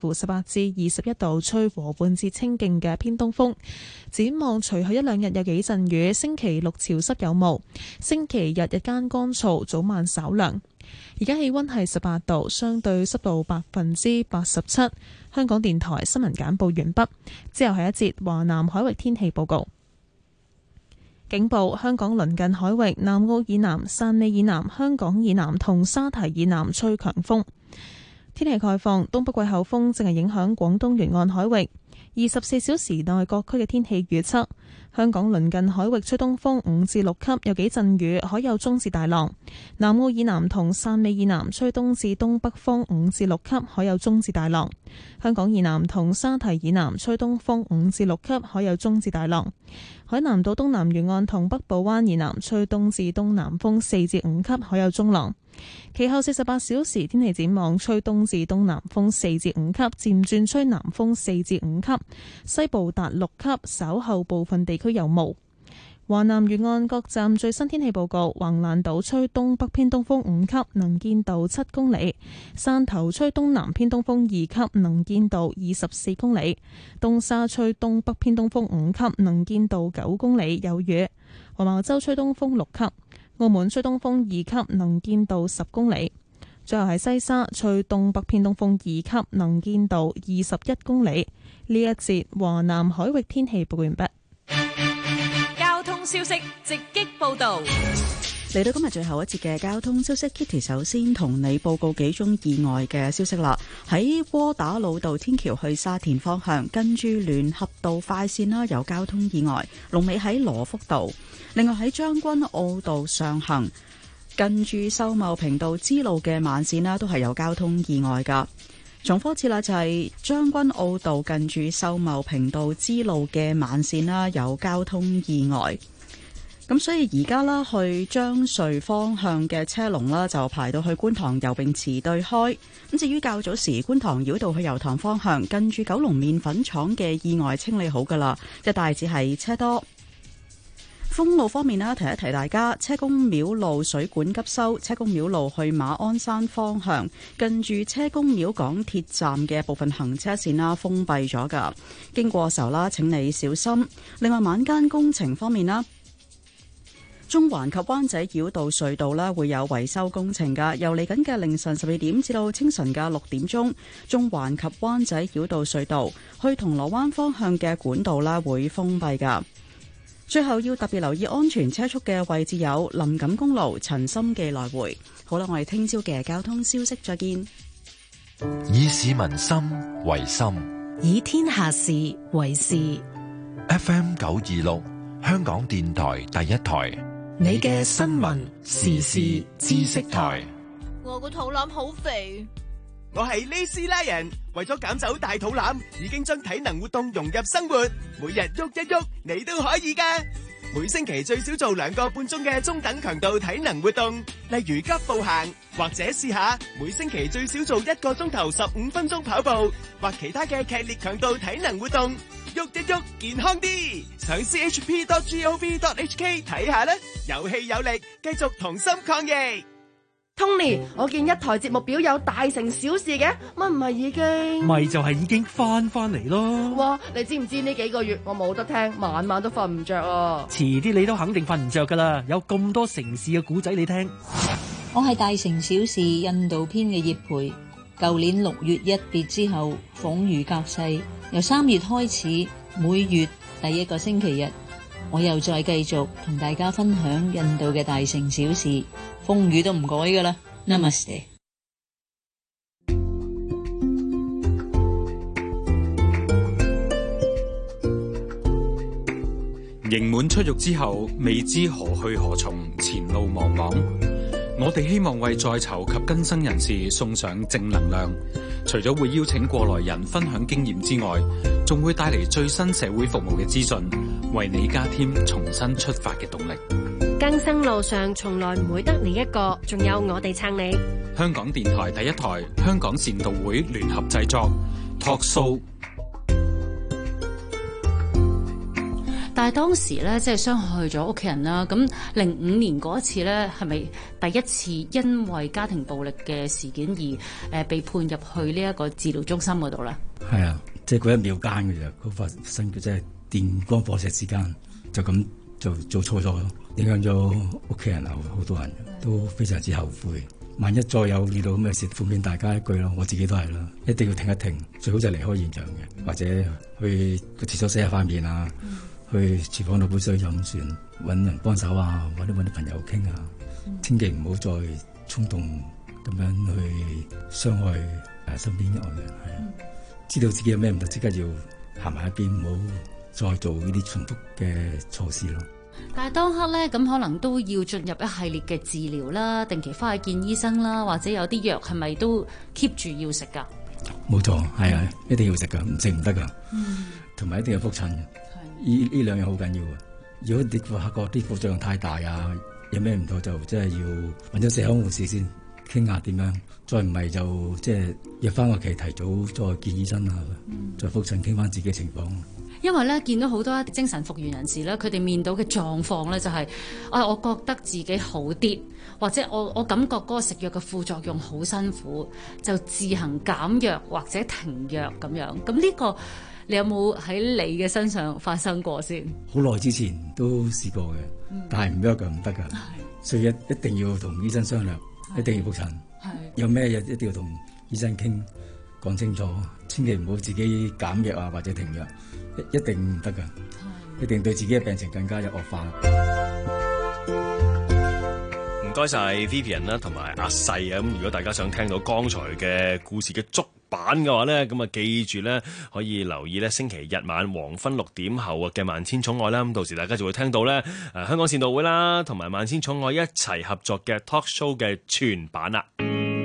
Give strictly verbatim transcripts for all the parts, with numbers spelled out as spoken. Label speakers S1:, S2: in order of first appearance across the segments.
S1: 乎十八至二十一度，吹和緩至清勁嘅偏東風。展望隨後一兩日有幾陣雨，星期六潮濕有霧，星期日日間乾燥，早晚稍涼。而家氣溫係十八度，相對濕度百分之八十七。香港電台新聞簡報完畢，之後係一節華南海域天氣報告。警報：香港鄰近海域南澳以南、汕尾以南、香港以南同沙堤以南吹強風。天氣概況：東北季候風正係影響廣東沿岸海域。二十四小時內各區嘅天氣預測：香港鄰近海域吹東風五至六級，有幾陣雨，海有中至大浪。南澳以南同汕尾以南吹東至東北風五至六級，海有中至大浪。香港以南同沙堤以南吹東風五至六級，海有中至大浪。海南島東南沿岸同北部灣以南吹東至東南風四至五級，海有中浪。其後四十八小時天氣展望，吹東至東南風四至五級，漸轉吹南風四至五級，西部達六級，稍後部分地區有霧。華南沿岸各站最新天氣報告：橫瀾島吹東北偏東風五級，能見度七公里；汕頭吹東南偏東風二級，能見度二十四公里；東沙吹東北偏東風五級，能見度九公里，有雨；黃茅洲吹東風六級；澳門吹東風二級，能見度十公里；最後係西沙吹東北偏東風二級，能見度二十一公里。呢一節華南海域天氣報告完畢。
S2: 交通消息直擊報道。
S3: 嚟到今日最後一節嘅交通消息 ，Kitty 首先同你報告幾宗意外嘅消息啦。喺窩打老道天橋去沙田方向，跟住聯合道快線啦，有交通意外，龍尾喺羅福道。另外喺將軍澳道上行，近住秀茂坪道支路嘅慢線啦，都係有交通意外噶。重複次啦，就係將軍澳道近住秀茂坪道支路嘅慢線啦，有交通意外。咁所以而家啦，去將穗方向嘅車龍啦，就排到去觀塘游泳池對開。咁至於較早時觀塘繞道去油塘方向，近住九龍麵粉廠嘅意外清理好噶啦，一帶只係車多。封路方面啦，提一提大家，車公廟路水管急修，車公廟路去馬鞍山方向，近住車公廟港鐵站嘅部分行車線啦，封閉咗噶，經過時候啦，請你小心。另外晚間工程方面啦，中環及灣仔繞道隧道啦會有維修工程噶，由嚟緊嘅凌晨十二點至到清晨嘅六點鐘，中環及灣仔繞道隧道去銅鑼灣方向嘅管道啦會封閉噶。最後要特別留意安全車速嘅位置有林錦公路陳心記來回。好啦，我哋聽朝嘅交通消息再見。
S4: 以市民心為心，
S2: 以天下事為事。
S4: F M 九二六香港電台第一台，
S2: 你嘅新聞時事知識台。
S5: 我個肚腩好肥。
S6: 我係呢斯拉人，為咗減走大肚腩，已經將體能活動融入生活，每日喐一喐，你都可以噶。每星期最少做兩個半鐘嘅中等強度體能活動，例如急步行，或者試下每星期最少做一個鐘頭十五分鐘跑步，或其他嘅劇烈強度體能活動，喐一喐健康啲。上 c h p dot gov dot h k 睇下啦，有氣有力，繼續同心抗疫。
S5: Tony， 我見一台節目表有大成小事嘅，乜唔係已經？
S7: 咪就係已經翻翻嚟咯。
S5: 哇，你知唔知呢幾個月我冇得聽，晚晚都瞓唔着啊！
S7: 遲啲你都肯定瞓唔着噶啦，有咁多城市嘅古仔你聽。
S8: 我係大城小事印度篇嘅葉培，舊年六月一別之後，鳳如隔世，由三月開始，每月第一個星期日，我又再繼續同大家分享印度嘅大城小事。風雨都唔改噶啦 ，Namaste。
S9: 刑滿出獄之後，未知何去何從，前路茫茫。我哋希望為在囚及更生人士送上正能量，除咗會邀請過來人分享經驗之外，仲會帶嚟最新社會服務嘅資訊，為你加添重新出發嘅動力。
S10: 更生路上從來唔會得你一個，仲有我哋撐你。
S9: 香港電台第一台，香港善導會聯合製作，托數。
S11: 但係當時咧，即係傷害咗屋企人啦。咁零五年嗰一次咧，係咪第一次因為家庭暴力嘅事件而誒、呃、被判入去呢一個治療中心嗰度咧？係啊，即係嗰一秒間嘅啫，嗰發生嘅即係電光火石之間，就咁就做錯咗，影響咗屋企人啊，好多人都非常之後悔。萬一再有遇到咁嘅事，奉勸大家一句咯，我自己都係啦，一定要停一停，最好就離開現場嘅，或者去個廁所洗下塊面啊，嗯、去廚房攞杯水飲算，揾人幫手啊，或者揾啲朋友傾啊，嗯、千祈唔好再衝動咁樣去傷害誒身邊嘅人，係、嗯、知道自己有咩唔得，即刻要行埋一邊，唔好再做呢啲重複嘅錯事咯。但係當刻咧，咁可能都要進入一系列嘅治療啦，定期翻去見醫生啦，或者有啲藥係咪都 keep 住要食噶？冇錯，係啊，一定要食噶，唔食唔得噶。嗯，同埋一定要覆診。係，呢呢兩樣好緊要啊！如果你發覺啲副作用太大啊，有咩唔妥就真係要揾咗社康護士先傾下點樣，再唔係就即係約翻個期提早再見醫生啊，嗯、再覆診傾翻自己情況。因為咧見到好多精神復原人士咧，佢哋面對嘅狀況咧就係、是，啊，我覺得自己好啲，或者我我感覺嗰個食藥嘅副作用好辛苦，就自行減藥或者停藥咁樣。咁呢個你有冇喺你嘅身上發生過先？好耐之前都試過嘅，嗯、但係唔得㗎，唔得㗎，所以一一定要同醫生商量，一定要覆診，有咩嘢一定要同醫生傾講清楚，千祈唔好自己減藥啊或者停藥。一定唔得噶，一定對自己嘅病情更加有惡化。
S12: 唔該晒 Vivian 啦，同埋阿細啊。咁如果大家想聽到剛才嘅故事嘅足版嘅話咧，咁啊記住咧可以留意咧星期日晚黃昏六點後嘅萬千寵愛啦。咁到時大家就會聽到咧誒香港善導會啦，同埋萬千寵愛一齊合作嘅 talk show 嘅全版啦。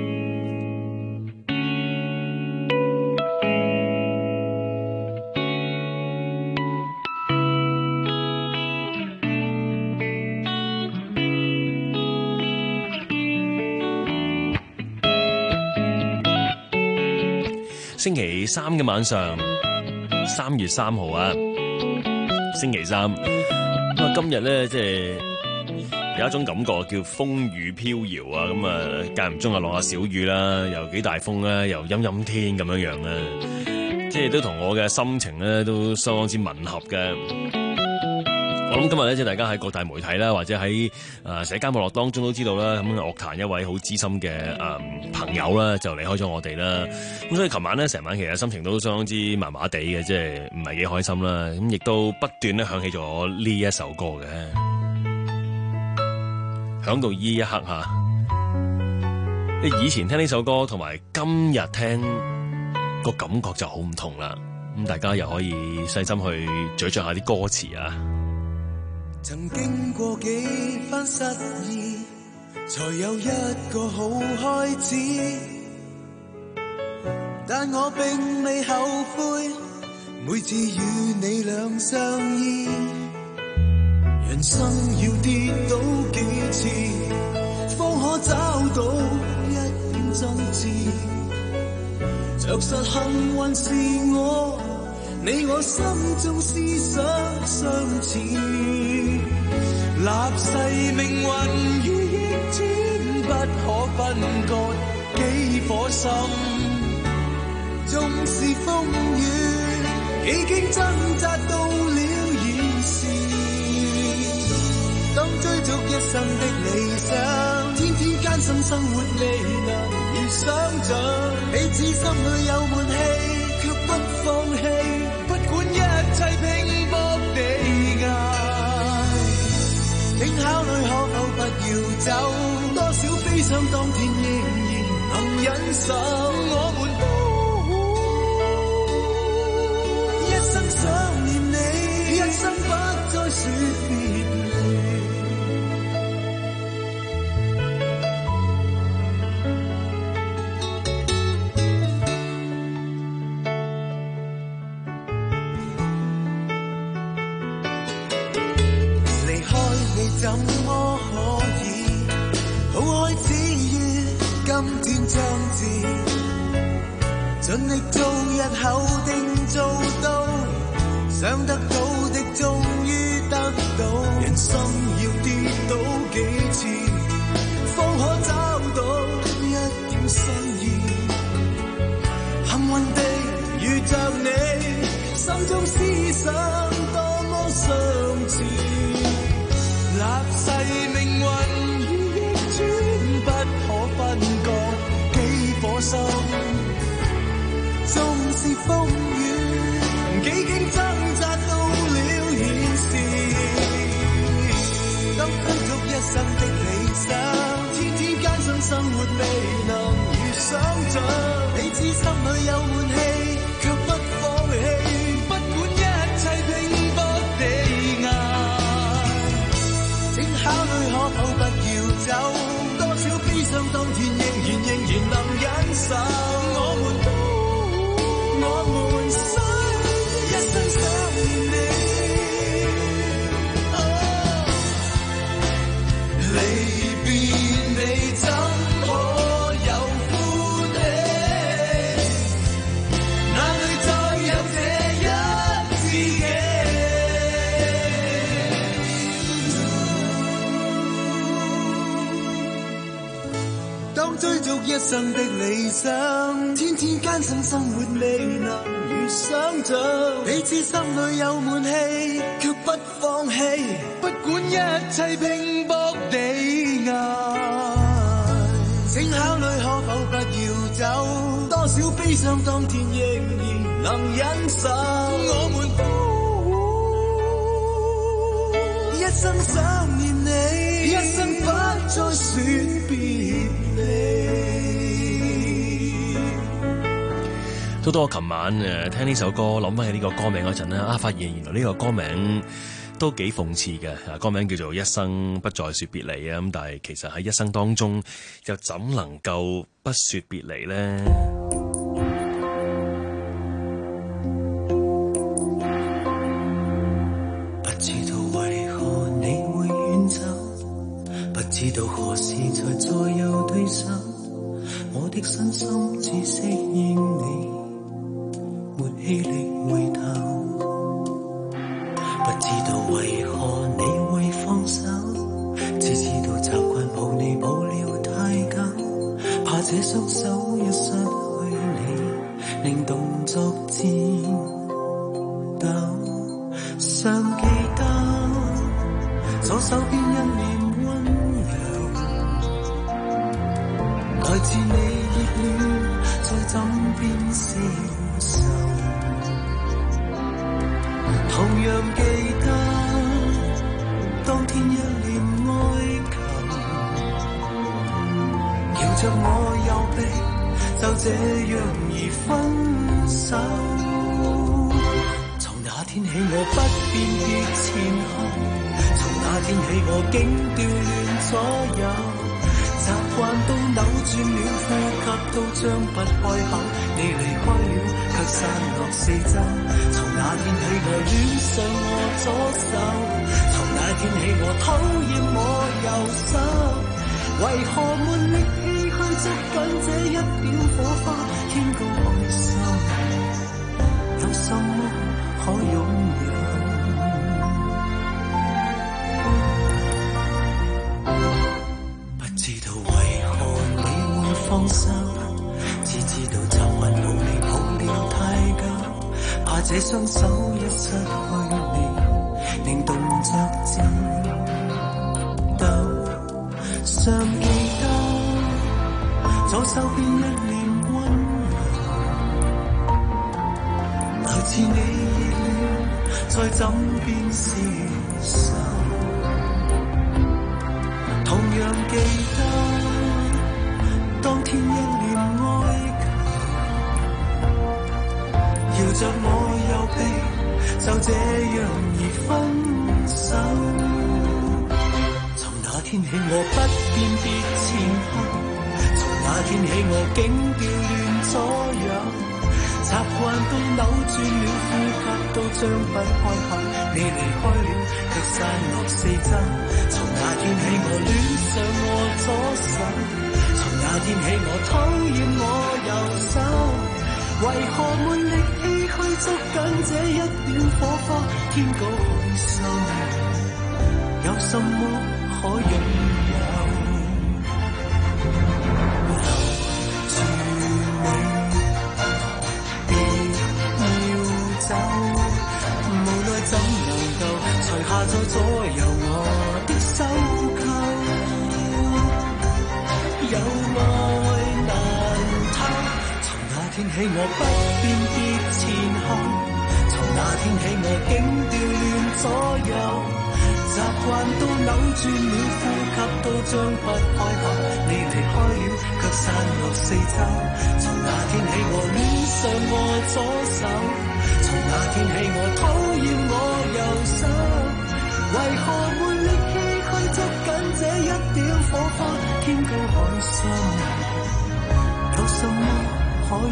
S12: 星期三嘅晚上，三月三號啊，星期三。咁啊，今日咧即係有一種感覺叫風雨飄搖啊。咁啊，間唔中啊落下小雨啦，又幾大風啦，又陰陰天咁樣樣啦。即係都同我嘅心情咧都相當之吻合嘅。我諗今日咧，即係大家喺各大媒體啦，或者喺誒社交網絡當中都知道啦。咁樂壇一位好資深嘅誒朋友啦，就離開咗我哋啦。咁所以琴晚咧，成晚其實心情都相當之麻麻地嘅，即係唔係幾開心啦。咁亦都不斷咧響起咗呢一首歌嘅，響到呢一刻吓。你以前聽呢首歌，同埋今日聽個感覺就好唔同啦。咁大家又可以細心去咀嚼下啲歌詞啊。
S13: 曾經過幾番失意，才有一個好開始。但我並未後悔，每次與你兩相依。人生要跌倒幾次，方可找到一點真摯。着實幸運是我，你我心中思想相似。立誓命運如逆轉，不可分割幾顆心。縱是風雨，幾經掙扎到了現時。當追逐一生的理想，天天艱辛生活未能如想像。彼此心裏有悶氣，卻不放棄，不管一切拼搏地捱。請考慮可否不要走，多少悲傷當天仍然能忍受。我們都一生想念你，一生不再說別怎麼可以好開始於今天將至，盡力做日後定做到，想得到的終於兩種思想多麼相似，立誓命運如逆轉，不可分割，幾顆心，縱是風雨，幾經掙扎到了現時，當追逐一生的理想，天天艱辛生活未能如想像，你知心裏有悶氣，卻不放棄，不管一切拼搏地捱，請考慮可否不要走，多少悲傷當天仍然仍然能忍受，我們都我們需一生想念你，離別你怎可有歡喜，哪裏再有這一知己，當追逐一生的理想，天天艱辛生活未能如想像，你知心裏有悶氣，卻不放棄，不管一切拼搏地捱，請考慮可否不要走，多少悲傷當天仍然能忍受，我們都一生想念你，一生不再說別離。
S12: 到到我琴晚誒聽呢首歌，諗翻起呢個歌名嗰陣咧，啊發現原來呢個歌名都幾諷刺嘅，啊歌名叫做《一生不再說別離》啊，咁但係其實喺一生當中，又怎能夠不說別離呢？
S13: 不知道為何你會遠走，不知道何時才再有對手，我的身心只適應你，沒氣力回頭，不知道為何你會放手，只知道習慣抱你抱了太久，怕這雙手一失去你，令動作顫抖，尚記得左手邊一臉溫柔，來自你熱戀在枕邊消受，同樣記得當天一臉哀求，搖着我右臂，就這樣而分手。從那天起我不辨別前後，從那天起我竟調亂左右，習慣都扭轉了，呼吸都張不開口，你離開了卻散落四周，從那天起我戀上我左手，從那天起我討厭我右手，為何沒力氣去捉緊這一點火花，天高海深，有什麼可擁有，放手，只知道習慣抱你抱了太久，怕這雙手一失去你，令動作顫抖。尚記得左手邊一臉溫柔，來自你熱戀在枕邊消受，同樣記得當天一臉哀求，搖着我右臂，就這樣而分手。從那天起我不辨別前後，從那天起我竟調亂左右，習慣都扭轉了，呼吸都張不開口，你離開了卻散落四周。從那天起我戀上我左手，那天起我討厭我右手，為何沒力氣去捉緊這一點火花，天高海深，有什麼可擁有，留住你，別要走。 下再左右我的手扣，有愛難偷。從那天起我不辨別前後，從那天起我竟調亂左右。習慣都扭轉了，呼吸都張不開口。你離開了，卻散落四周。從那天起我戀上我左手，從那天起我討厭我右手。為何沒力氣去捉緊這一點火花？天高海深，有什麼可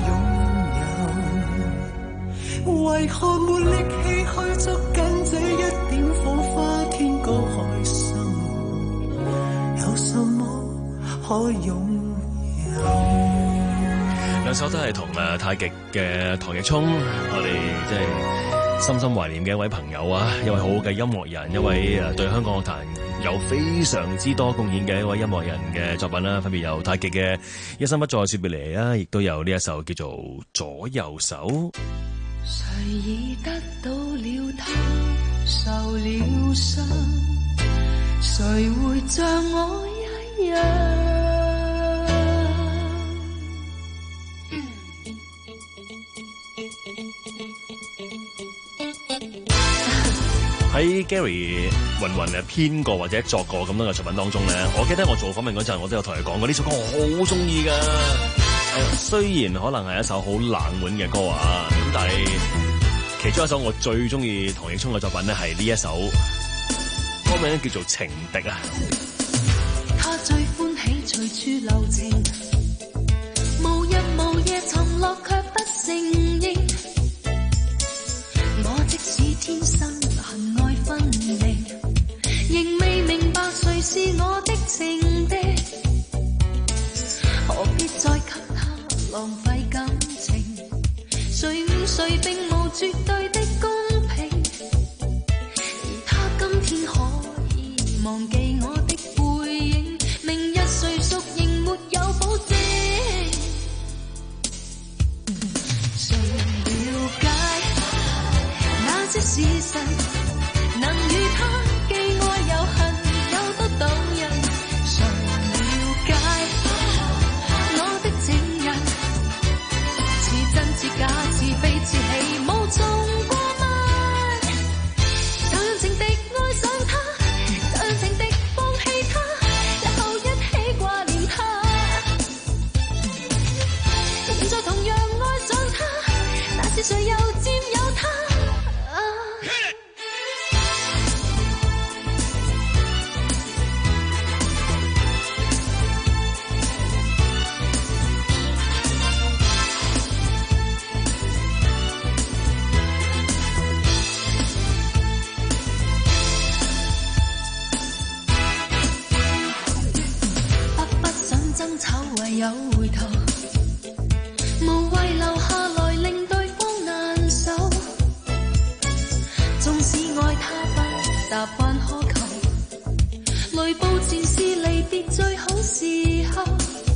S13: 擁有？為何沒力氣去捉緊這一點火花？天高海深，有什麼可擁有？
S12: 兩首都係同誒太極嘅唐奕聰，我哋即係深深懷念嘅一位朋友啊，一位好好嘅音樂人，一位誒對香港樂壇有非常之多貢獻嘅一位音樂人嘅作品啦，分別有太極嘅《一生不再說別離》啦，亦都有呢一首叫做《左右手》。
S14: 誰已得到了他，受了傷，誰會像我一樣？
S12: 喺 Gary 雲雲誒編過或者作過咁多嘅作品當中咧，我記得我做訪問嗰陣，我都有同佢講過呢首歌我好中意噶。雖然可能係一首好冷門嘅歌啊，咁但係其中一首我最中意唐奕聰嘅作品咧係呢一首，歌名叫做《情敵》啊。
S14: 他最歡喜隨處留情，無日無夜沉落卻不承認。我即使天生恨愛分明，仍未明白誰是我的情敵。何必再給他浪費感情？誰與誰並無絕對的公平，而他今天可以忘記我的背影，明日誰屬仍沒有保證。誰了解那些事實，能與他既愛又恨，有多動人？誰了解我的情人，似真似假，似悲似喜，無從過問。就讓情敵愛上他，就讓情敵放棄他，日後一起掛念他。現在同樣愛上他，但是誰又佔有他？唯有回頭，無謂留下來令對方難受。縱使愛他不習慣苛求，雷暴前是離別最好時候。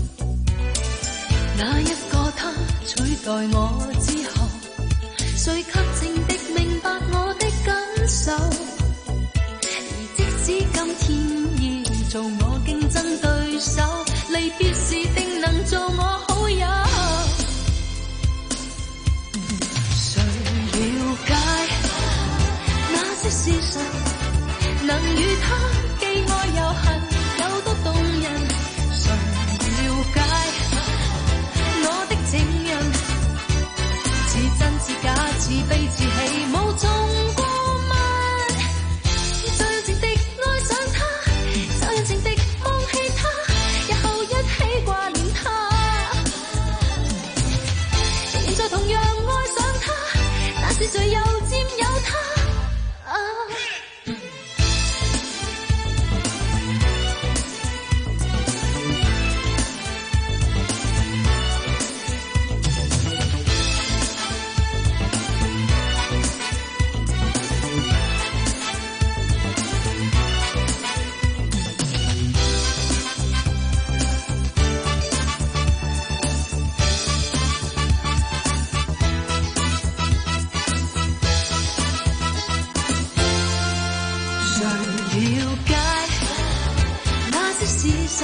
S14: 那一個他取代我之後，誰給情敵明白我的感受？而即使今天要做我競爭對手，離別時定能做我好友。誰了解那些事實，能與他既愛又恨，有多動人？誰了解我的情人，似真似假，似悲似喜，無從過問。就讓情敵愛上他，就讓情敵放棄他，日後一起掛念他。現在同樣愛上他，但是誰又佔有他？啊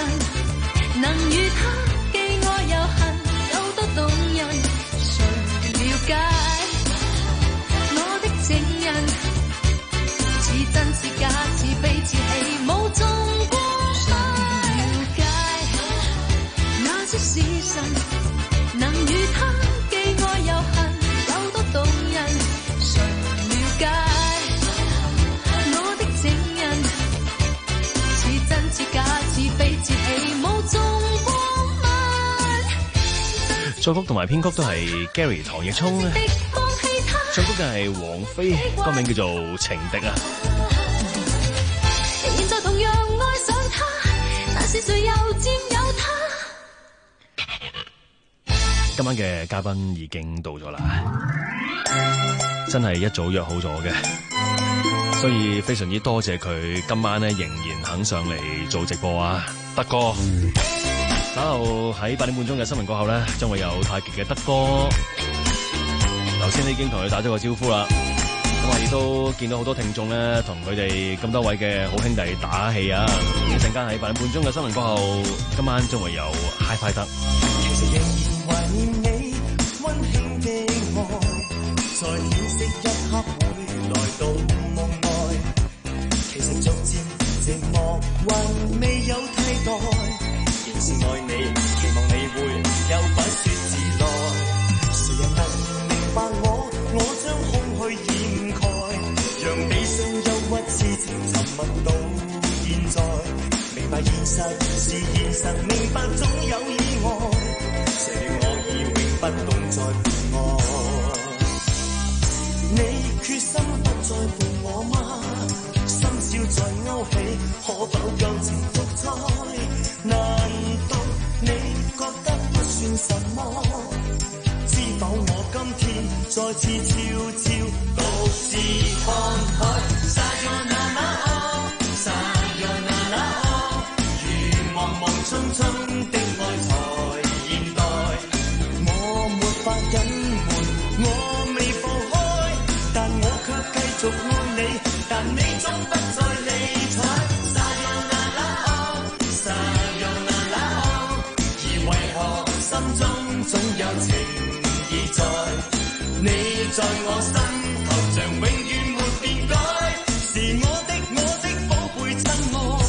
S14: 人，能與他既愛又恨，有多動人，誰了解我的情人？似真似假，似悲似喜，無蹤光輝。了解那些是神，能與他既愛又恨，有多動人，誰了解我的情人？似真似假，似悲似喜，無蹤光輝。
S12: 作曲同埋編曲都係 Gary 唐奕聰，唱曲嘅係王菲，歌名叫做《情敵》啊。
S14: 現在同樣愛上他，但是誰又佔有他？
S12: 今晚嘅嘉賓已經到咗啦，真係一早約好咗嘅，所以非常之多謝佢今晚咧仍然肯上嚟做直播啊，德哥。稍後喺八點半鐘嘅新聞過後咧，將會有太極嘅德哥。頭先已經同佢打咗個招呼啦，咁啊亦都見到好多聽眾咧，同佢哋咁多位嘅好兄弟打氣啊！一陣間喺八點半鐘嘅新聞過後，今晚將會有 Hi-Fi 德。
S13: 其實仍然懷念你溫馨的愛，在顯色一刻會來到夢內。其實逐漸寂寞還未有替代，仍是愛你，期望你會有不說自來。誰人能明白我？我將空虛掩蓋，讓悲傷憂鬱痴情沉默到現在。明白現實是現實，明白總有意外。誰料我已永不懂再陪愛。你決心不再伴我嗎？深宵在勾起，可否舊情復再？難道你覺得不算什麼？知否我今天再次悄悄獨自看海。Sayonara oh Sayonara oh，如茫茫匆匆的愛才現代。我沒法隱瞞，我未放開，但我卻繼續愛你，但你總不再理睬。Sayonara oh Sayonara oh，而為何心中總有情在，你在我心頭像永遠沒變改，是我的我的寶貝親愛。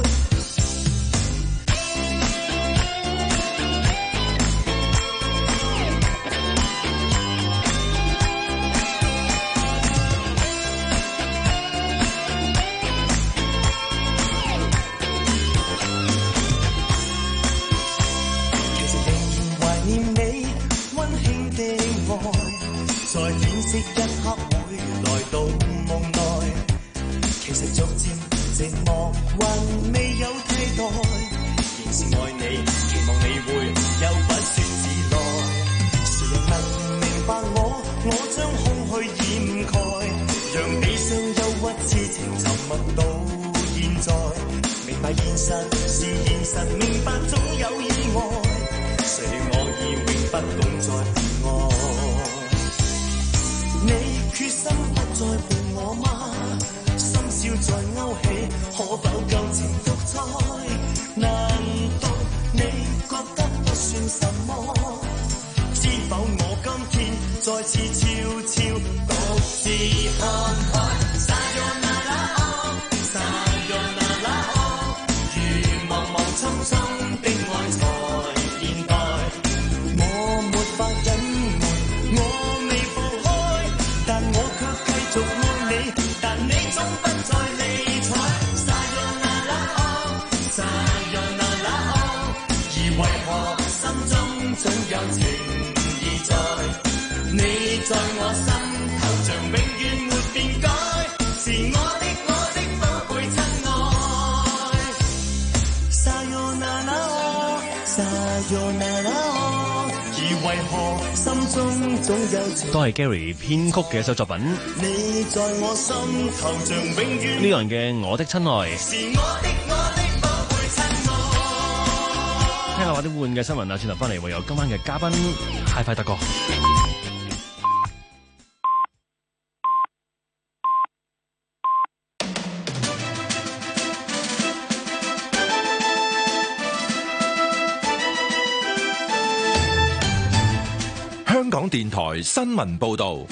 S13: 其實仍然懷念你溫馨的愛，在顯色一刻會來到夢內。其實逐漸寂寞還未有替代，仍是愛你，期望你會有不說自來。誰人能明白我？我將空虛掩蓋，讓悲傷憂鬱痴情沉默到現在。明白現實是現實，明白總有意外。誰料我已永不懂再陪愛。你決心不再伴我嗎？深宵在勾起，可否舊情復再？難道你覺得不算什麼？知否我今天再次悄悄獨自看海。Sayonara oh Sayonara oh，如茫茫匆匆的愛才現代。我沒法隱瞞，我未放開，但我卻繼續愛你，但你總不再理睬。Sayonara oh Sayonara oh，而為何心中總有情意在？你在我心頭像永遠沒變改，是我的我的寶貝親愛。Sayonara oh Sayonara oh，而為何心中總有情。
S12: 都係 Gary 編曲嘅一首作品。
S13: 你在我心頭像永遠。
S12: 呢個人嘅《我的親愛》。
S13: 是我的我的寶貝親愛。
S12: 聽下八點半嘅新聞啊，轉頭翻嚟會有今晚嘅嘉賓 Hi-Fi 德哥。
S4: 電台新聞報道。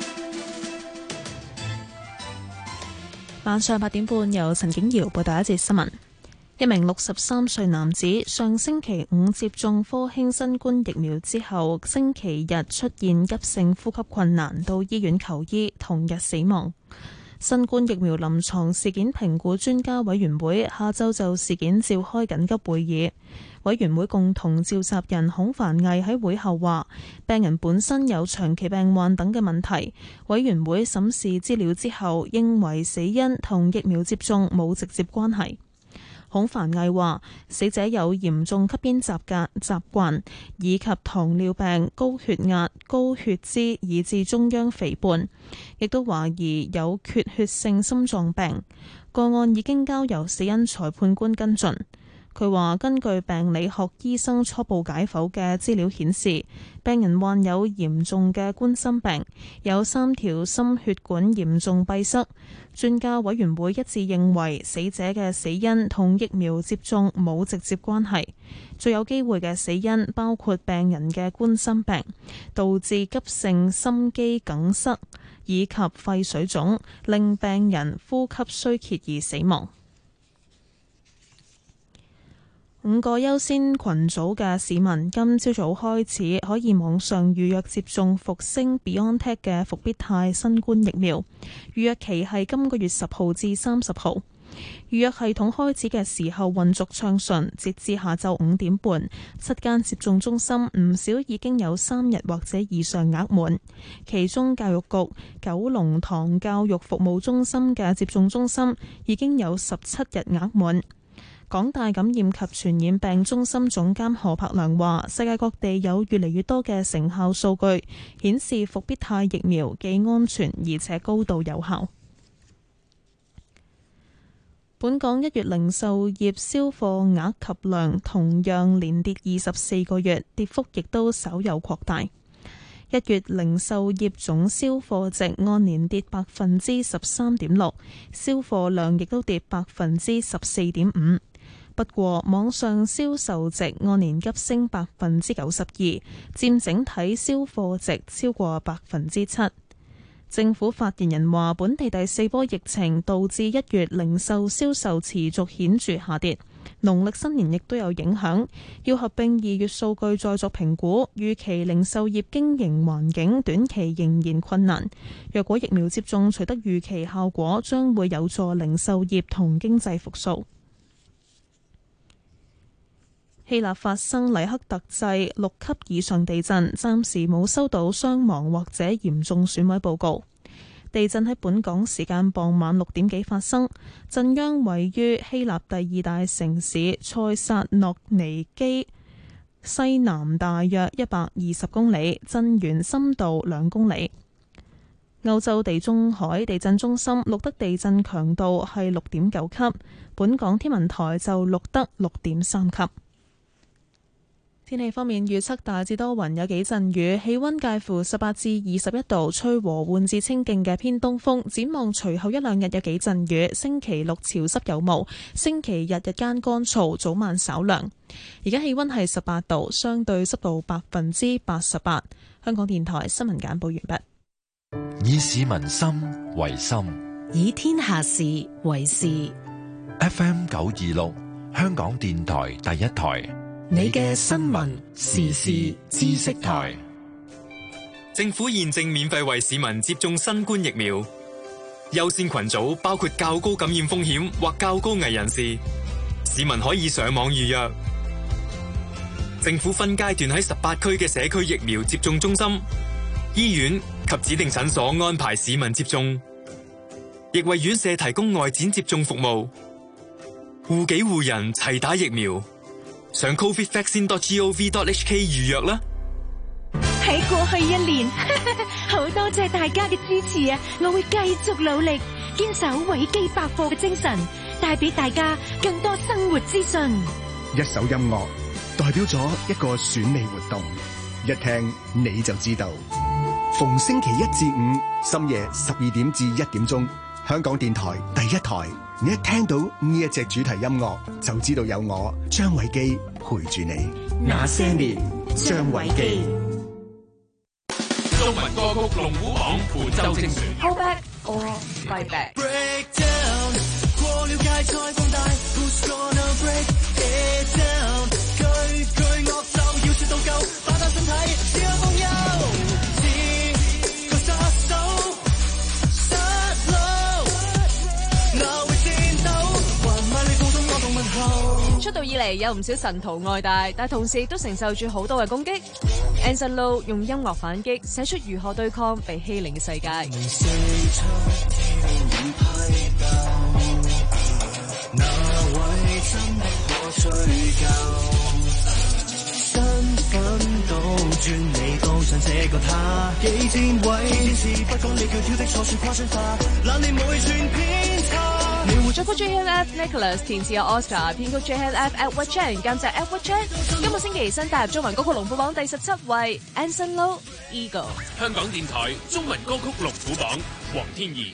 S1: 晚上八點半，由陳景瑤報道一節新聞。一名六十三歲男子上星期五接種科興新冠疫苗之後，星期日出現急性呼吸困難，到醫院求醫，同日死亡。新冠疫苗臨床事件評估專家委員會下晝就事件召開緊急會議。委員會共同召集人孔凡毅喺會後話，病人本身有長期病患等嘅問題。委員會審視資料之後，認為死因同疫苗接種冇直接關係。孔凡毅話，死者有嚴重吸煙習習慣，以及糖尿病、高血壓、高血脂以至中央肥胖，亦都懷疑有缺血性心臟病。個案已經交由死因裁判官跟進。佢話：根據病理學醫生初步解剖嘅資料顯示，病人患有嚴重嘅冠心病，有三條心血管嚴重閉塞。專家委員會一致認為，死者嘅死因同疫苗接種冇直接關係。最有機會嘅死因包括病人嘅冠心病，導致急性心肌梗塞以及肺水腫，令病人呼吸衰竭而死亡。五個優先群組嘅市民今朝早開始可以網上預約接種復星 BioNTech 嘅復必泰新冠疫苗，預約期係今個月十號至三十號。預約系統開始嘅時候運作暢順，截至下晝五點半，七間接種中心唔少已經有三日或者以上額滿，其中教育局九龍塘教育服務中心嘅接種中心已經有十七日額滿。港大感染及傳染病中心總監何柏良話，世界各地有越嚟越多嘅成效數據顯示復必泰疫苗既安全而且高度有效。本港一月零售業銷貨額及量同樣連跌二十四個月，跌幅亦都稍有擴大。一月零售業總銷貨值按年跌百分之十三點六，銷貨量亦都跌百分之十四點五。不過，網上銷售值按年急升百分之九十二，佔整體銷貨值超過百分之七。政府發言人話，本地第四波疫情導致一月零售銷售持續顯著下跌，農曆新年亦都有影響，要合併二月數據再作評估。預期零售業經營環境短期仍然困難，若果疫苗接種取得預期效果，將會有助零售業同經濟復甦。希臘發生黎克特制六級以上地震，暫時冇收到傷亡或者嚴重損毀報告。地震喺本港時間傍晚六點幾發生，震央位於希臘第二大城市塞薩諾尼基西南大約一百二十公里，震源深度兩公里。歐洲地中海地震中心錄得地震強度係六點九級，本港天文台就錄得六點三級。天氣方面，預測大致多雲，有幾陣雨，氣溫介乎十八至二十一度，吹和緩至清勁嘅偏東風。展望隨後一兩日有幾陣雨，星期六潮濕有霧，星期日日間乾燥，早晚稍涼。而家氣溫係十八度，相對濕度百分之八十八。香港電台新聞簡報完
S4: 畢。以市民心為心，
S2: 以天下事為事。
S4: F M 九二六，香港電台第一台。
S2: 你嘅新聞時事知識台，
S15: 政府現正免費為市民接種新冠疫苗，優先群組包括較高感染風險或較高危人士，市民可以上網預約。政府分階段喺十八區嘅社區疫苗接種中心、醫院及指定診所安排市民接種，亦為院舍提供外展接種服務，護己護人齊打疫苗。上 covid vaccine dot gov dot h k 預約啦！
S16: 喺過去一年，好多謝大家嘅支持啊！我會繼續努力，堅守維基百貨嘅精神，帶俾大家更多生活資訊。
S17: 一首音樂代表咗一個選美活動，一聽你就知道。逢星期一至五深夜十二點至一點鐘，香港電台第一台。你一聽到呢一隻主題音樂，就知道有我張偉基陪住你。
S2: 那些年，張偉基。
S18: 中文歌曲龍虎榜本周精選。
S2: Hold back or fight back。
S13: Break down， 過了界賽放大 ，Who's gonna break it down？ 句句樂奏要說到夠，把擔身體只有風憂，似個殺手失路，哪會戰鬥？還賣力放縱我同問候。
S2: 出道以嚟有唔少神徒愛戴，但同時都承受住好多嘅攻擊。Anson Lo 用音樂反擊，寫出如何對抗被欺凌嘅世界。
S13: 哪位真的可追究？身份倒轉，你當上這個他，幾戰位，幾次不講理，叫挑的錯算誇張化，懶理每寸偏差。
S2: 作曲 J L F Nicholas， 填詞有 Oscar， 編曲 J L F Edward Chan， 監製 Edward Chan。今個星期新踏入中文歌曲龍虎榜第十七位 Anson Lo Ego。
S18: 香港電台中文歌曲龍虎榜，黃天怡。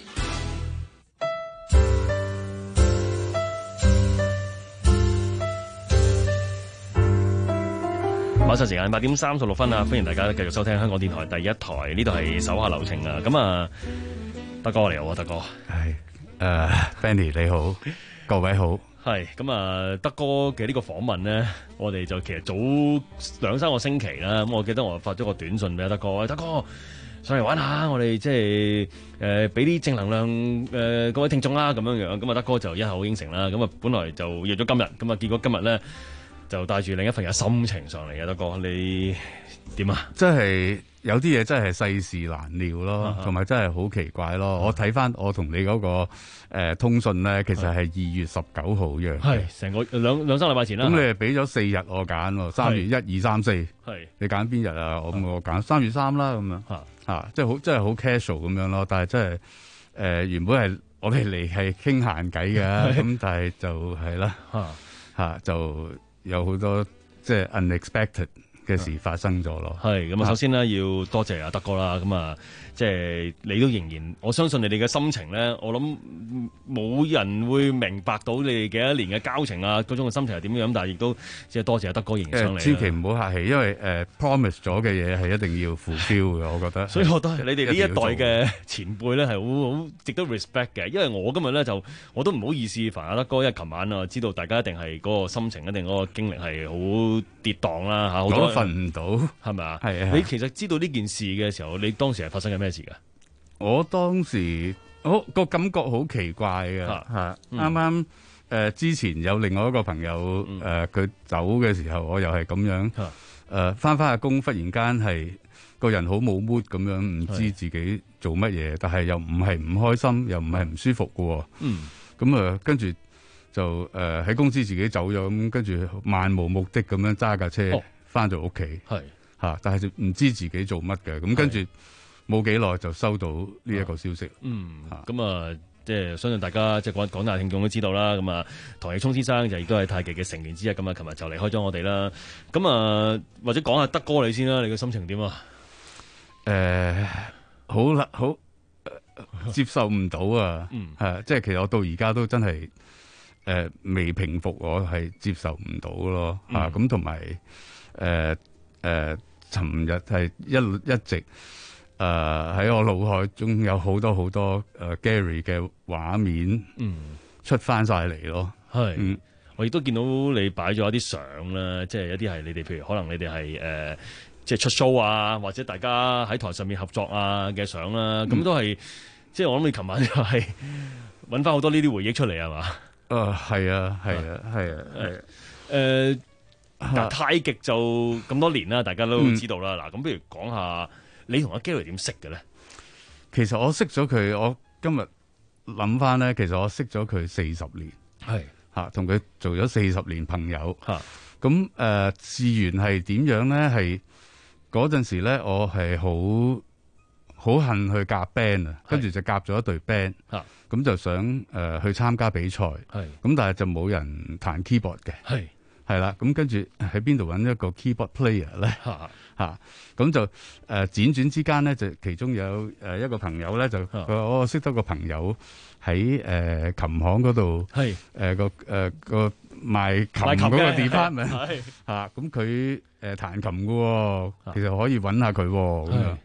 S12: 晚上時間八點三十六分啊！歡迎大家繼續收聽香港電台第一台，呢度係手下留情啊！咁啊，德哥你好啊，德哥。
S19: 係誒 Benny 你好，各位好。
S12: 係咁啊，德哥嘅呢個訪問咧，我哋就其實早兩三個星期啦。咁我記得我發咗個短信俾德哥，喂德哥上嚟玩下，我哋即係誒俾啲正能量誒、呃、各位聽眾啦，咁樣樣。咁啊，德哥就一口應承啦。咁啊，本來就約咗今日，咁啊，結果今日咧就帶住另一份嘅心情上嚟嘅。德哥你點啊？
S19: 即係有啲嘢真係世事難料咯，同埋、啊、真係好奇怪咯。啊、我睇翻我同你嗰、那個、呃、通訊咧，其實係二月十九號約，
S12: 係成個兩兩三禮拜前啦。
S19: 咁你係俾咗四日我揀喎，三月一二三四，係你揀邊日啊？我我揀三月三啦，咁樣嚇嚇，即係好真係好 casual 咁樣咯。但係真係誒、呃、原本係我哋嚟係傾閒偈嘅，咁但係就係啦嚇嚇，就有好多即係 unexpected嘅事發生咗咯，
S12: 係咁啊！首先咧要多謝阿德哥啦，咁啊，即係你都仍然，我相信你哋嘅心情咧，我諗冇人會明白到你哋幾多年嘅交情啊，嗰種嘅心情係點樣，但係亦都即係多謝阿德哥迎上嚟。
S19: 千祈唔好客氣，因為誒、呃、promise 咗嘅嘢係一定要 fulfill 嘅，我覺得。
S12: 所以我覺得你哋呢一代嘅前輩咧係好好值得 respect 嘅，因為我今日咧就我都唔好意思煩阿德哥，因為琴晚啊知道大家一定係嗰個心情，一定嗰個經歷係好跌宕啦嚇，好多。
S19: 瞓唔到，
S12: 係咪啊？
S19: 係啊！
S12: 你其實知道呢件事嘅時候，你當時係發生緊咩事㗎？
S19: 我當時我個感覺好奇怪嘅，係啱啱誒之前有另外一個朋友誒，佢、呃、走嘅時候，我又係咁樣誒翻返下工，忽然間係個人好冇 mood 咁樣，唔知自己做乜嘢，但係又唔係唔開心，又唔係唔舒服嘅。嗯，咁啊，跟住就誒喺、呃、公司自己走咗，咁跟住漫無目的咁樣揸架車。哦翻到屋企，係嚇，但係就唔知自己做乜嘅，咁跟住冇幾耐就收到呢一個消息。嗯，
S12: 咁啊，即係相信大家即係廣廣大聽眾都知道啦。咁啊，唐奕聰先生就亦都係太極嘅成員之一。咁啊，琴日就離開咗我哋啦。咁啊，或者講下德哥你先啦，你嘅心情點啊？
S19: 誒、呃，好啦，好、呃、接受唔到啊！嗯，係即係其實我到而家都真係誒、呃、未平復，我係接受唔到咯。嚇咁同埋。誒、呃、誒，尋日係一一直誒喺、呃、我腦海中有好多好多誒、呃、Gary 嘅畫面，嗯，出翻晒嚟咯。係，嗯，
S12: 我亦都見到你擺咗一啲相啦，即係一啲係你哋，譬如可能你哋係誒，即係出 show 啊，或者大家喺台上面合作啊嘅相啦，咁、嗯、都係，即係我諗你琴晚就係揾翻好多呢啲回憶出嚟係嘛？
S19: 誒，係啊，係啊，係啊，係
S12: 誒。嗱，太極就咁多年啦，大家都知道啦。嗱、嗯，咁不如講下你同阿 Gary 點識嘅咧？
S19: 其實我識咗佢，我今日諗翻咧，其實我識咗佢四十年，係吓同佢做咗四十年朋友。吓咁誒，事緣係點樣咧？係嗰陣時咧，我係好好恨去夾 band 啊，跟住就夾咗一隊 band。吓咁就想誒、呃、去參加比賽，係咁但係就冇人彈 keyboard 嘅。係。係啦，咁跟住喺邊度揾一個 keyboard player 咧？嚇嚇，咁就誒輾轉之間咧，就其中有誒一個朋友咧，就佢話我識得個朋友喺誒琴行嗰度，係誒個誒個賣琴嗰個 department，係嚇，咁佢誒彈琴嘅喎，其實可以揾下佢咁樣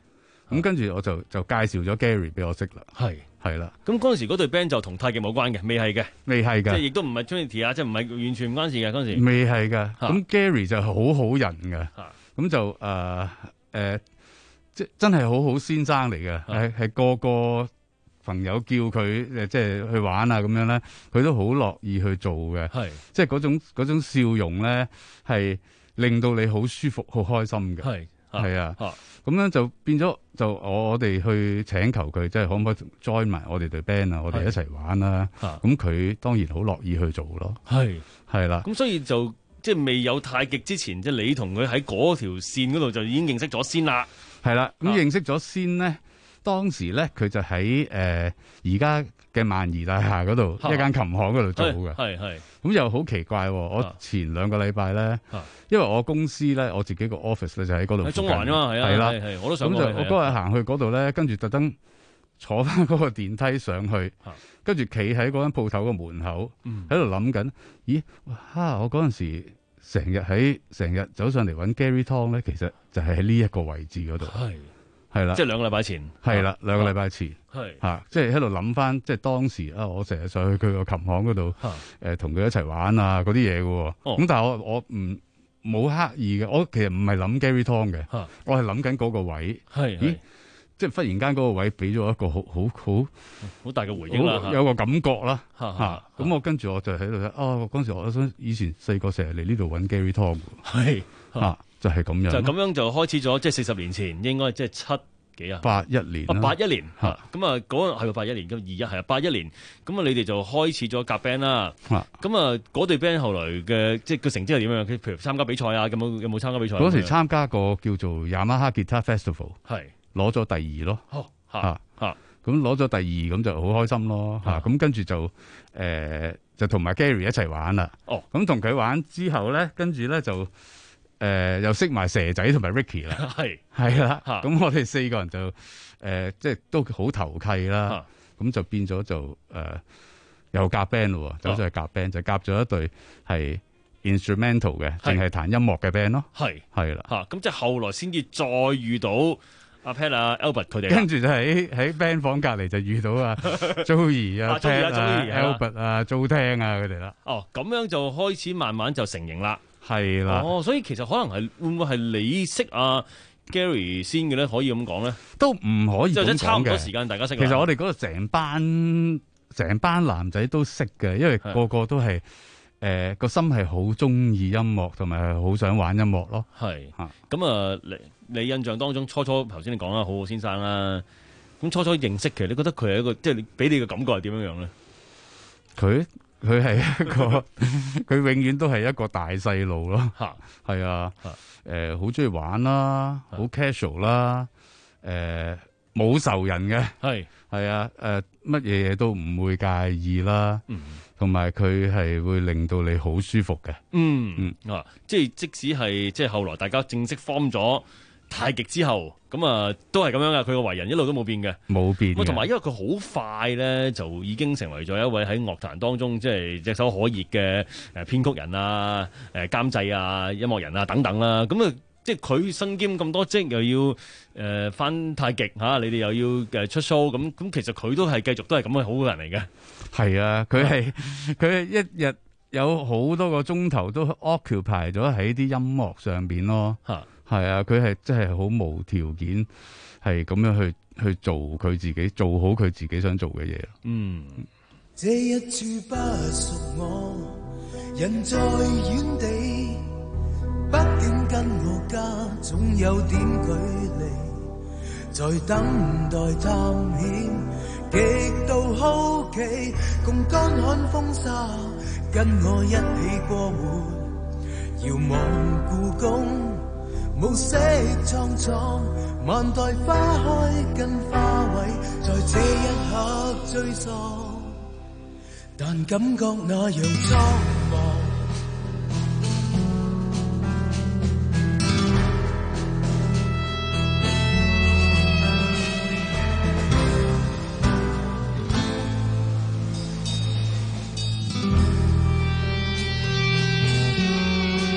S19: 咁跟住我就就介紹咗 Gary 俾我識啦。
S12: 係
S19: 係啦。
S12: 咁嗰陣時嗰隊 band 就同太極冇關嘅，未係嘅，
S19: 未係㗎，
S12: 即係亦都唔係 Trinity 啊，即係唔係完全唔關事嘅嗰陣時。
S19: 未係㗎。咁 Gary 就好好人嘅，咁就誒誒、呃呃，即真係好好先生嚟嘅，係係個個朋友叫佢誒即係去玩啊咁樣咧，佢都好樂意去做嘅。係即係嗰種嗰種笑容咧，係令到你好舒服、好開心嘅。係係啊，咁樣就變咗就我哋去請求佢，即係可唔可以 join 埋我哋隊 band 啊？我哋一齊玩啦。咁佢當然好樂意去做咯。係係啦。咁所以就即係未有太極之前，即係你同佢喺嗰條線嗰度就已經認識咗先啦。係啦，咁認識咗先咧，當時咧佢就喺誒而家嘅萬怡大廈嗰度一間琴行嗰度做嘅。係係。咁又好奇怪喎！我前兩個禮拜咧，因為我公司咧，我自己個 office 咧就喺嗰度。喺中環啊嘛，係啊，係啦，係我都想過。咁就我嗰日行去嗰度咧，跟住特登坐翻嗰個電梯上去，跟住企喺嗰間鋪頭嘅門口，喺度諗緊，咦？哈！我嗰陣時成日喺成日走上嚟揾 Gary Tong 咧，其實就係喺呢一個位置嗰度。係。係啦，即係兩個禮拜前，係啦，兩個禮拜前，係吓，即係喺度諗翻，即係當時啊，我成日上去佢個琴行嗰度，誒，同佢一齊玩啊，嗰啲嘢嘅，咁但係我我唔冇刻意嘅，我其實唔係諗 Gary Tong 嘅，我係諗緊嗰個位，係，咦，即係忽然間嗰個位俾咗一個好好好好大嘅回應啦，有個感覺啦，吓，咁我跟住我就喺度睇，哦，嗰陣時我想以前細個成日嚟呢度揾 Gary Tong，係，吓。就係咁樣，就咁樣就開始咗，即係四十年前，應該即係七幾啊？八一年，八一年嚇，咁啊嗰個係八一年，咁二一係啊，八一年，咁啊你哋就開始咗夾 band 啦，咁啊嗰隊 band 後來嘅即係個成績係點樣？譬如參加比賽啊，有冇有冇參加比賽？嗰時參加個叫做 Yamaha Guitar Festival，係攞咗第二咯，嚇嚇，咁攞咗第二咁就好開心咯，嚇，咁跟住就誒就同埋 Gary 一齊玩啦，哦，咁同佢玩之後咧，跟住咧就。誒、呃、又識埋蛇仔同埋 Ricky 啦，係係啦，咁我哋四個人就誒、呃、即係都好投契啦，咁就變咗就誒、呃、又夾 band 咯，走上去夾 band 就夾咗一隊係 instrumental 嘅，淨係彈音樂嘅 band 咯，係係啦，嚇咁即係後來先至再遇到阿 Pat 啊 Albert 佢哋，跟住就喺喺 band 房隔離就遇到啊 Joey 啊 Pat 啊 Albert 啊 Joe Tang啊佢哋啦，哦咁樣就開始慢慢就成型啦。係啦，哦，所以其實可能係會唔會係你識阿 Gary 先嘅咧？可以咁講咧，都唔可以咁講嘅。即係差唔多時間，大家識。其實我哋嗰度成班成班男仔都識嘅，因為個個都係誒個心係好中意音樂，同埋係好想玩音樂咯。係嚇，咁啊，你你印象當中初初頭先你講啦，好好先生啦，咁初初認識其實你覺得佢係一個即係俾你嘅感覺係點樣樣咧？佢。佢係一個，佢永遠都係一個大細路咯。嚇，係啊，誒好中意玩啦，好 casual 啦，誒冇仇人嘅，係係啊，誒乜嘢嘢都唔會介意啦。嗯，同埋佢係會令到你好舒服嘅。嗯嗯啊，即係即使係即係後來大家正式 form 咗太極之後，咁啊都係咁樣噶，佢個為人一路都冇變嘅，冇變。同埋因為佢好快咧，就已經成為咗一位喺樂壇當中即係隻手可熱嘅誒編曲人啊、誒監製啊、音樂人啊等等啦。咁啊，即係佢身兼咁多職，又要誒返太極嚇，你哋又要誒出 show，咁咁其實佢都係繼續都係咁嘅好人嚟嘅。係啊，佢係佢一日有好多個鐘頭都 occupy 咗喺啲音樂上邊咯。嚇！係啊，佢係真係好無條件，係咁樣去去做佢自己，做好佢自己想做嘅嘢。嗯，
S13: 這一處不屬我，人在遠地，畢竟跟我家總有點距離，在等待探險，極度好奇，共乾旱風沙，跟我一起過活，遙望故宮。暮色蒼蒼，萬代花開跟花萎，在這一刻追溯，但感覺那樣蒼茫。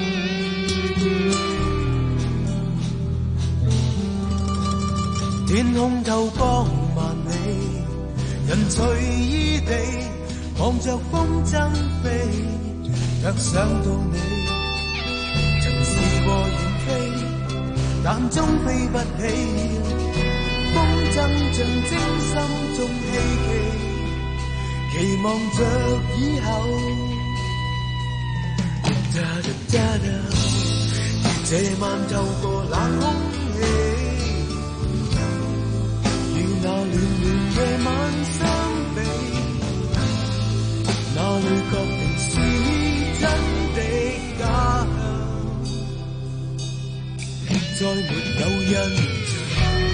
S13: 天天空透光萬里，人隨意地望着風箏飛，卻想到你曾試過遠飛，但終飛不起。風箏像精心中希冀，期望着以後。噠噠噠噠，這晚透過冷空氣，與那暖暖夜晚相比，哪裏確定是真的假象，再沒有印象。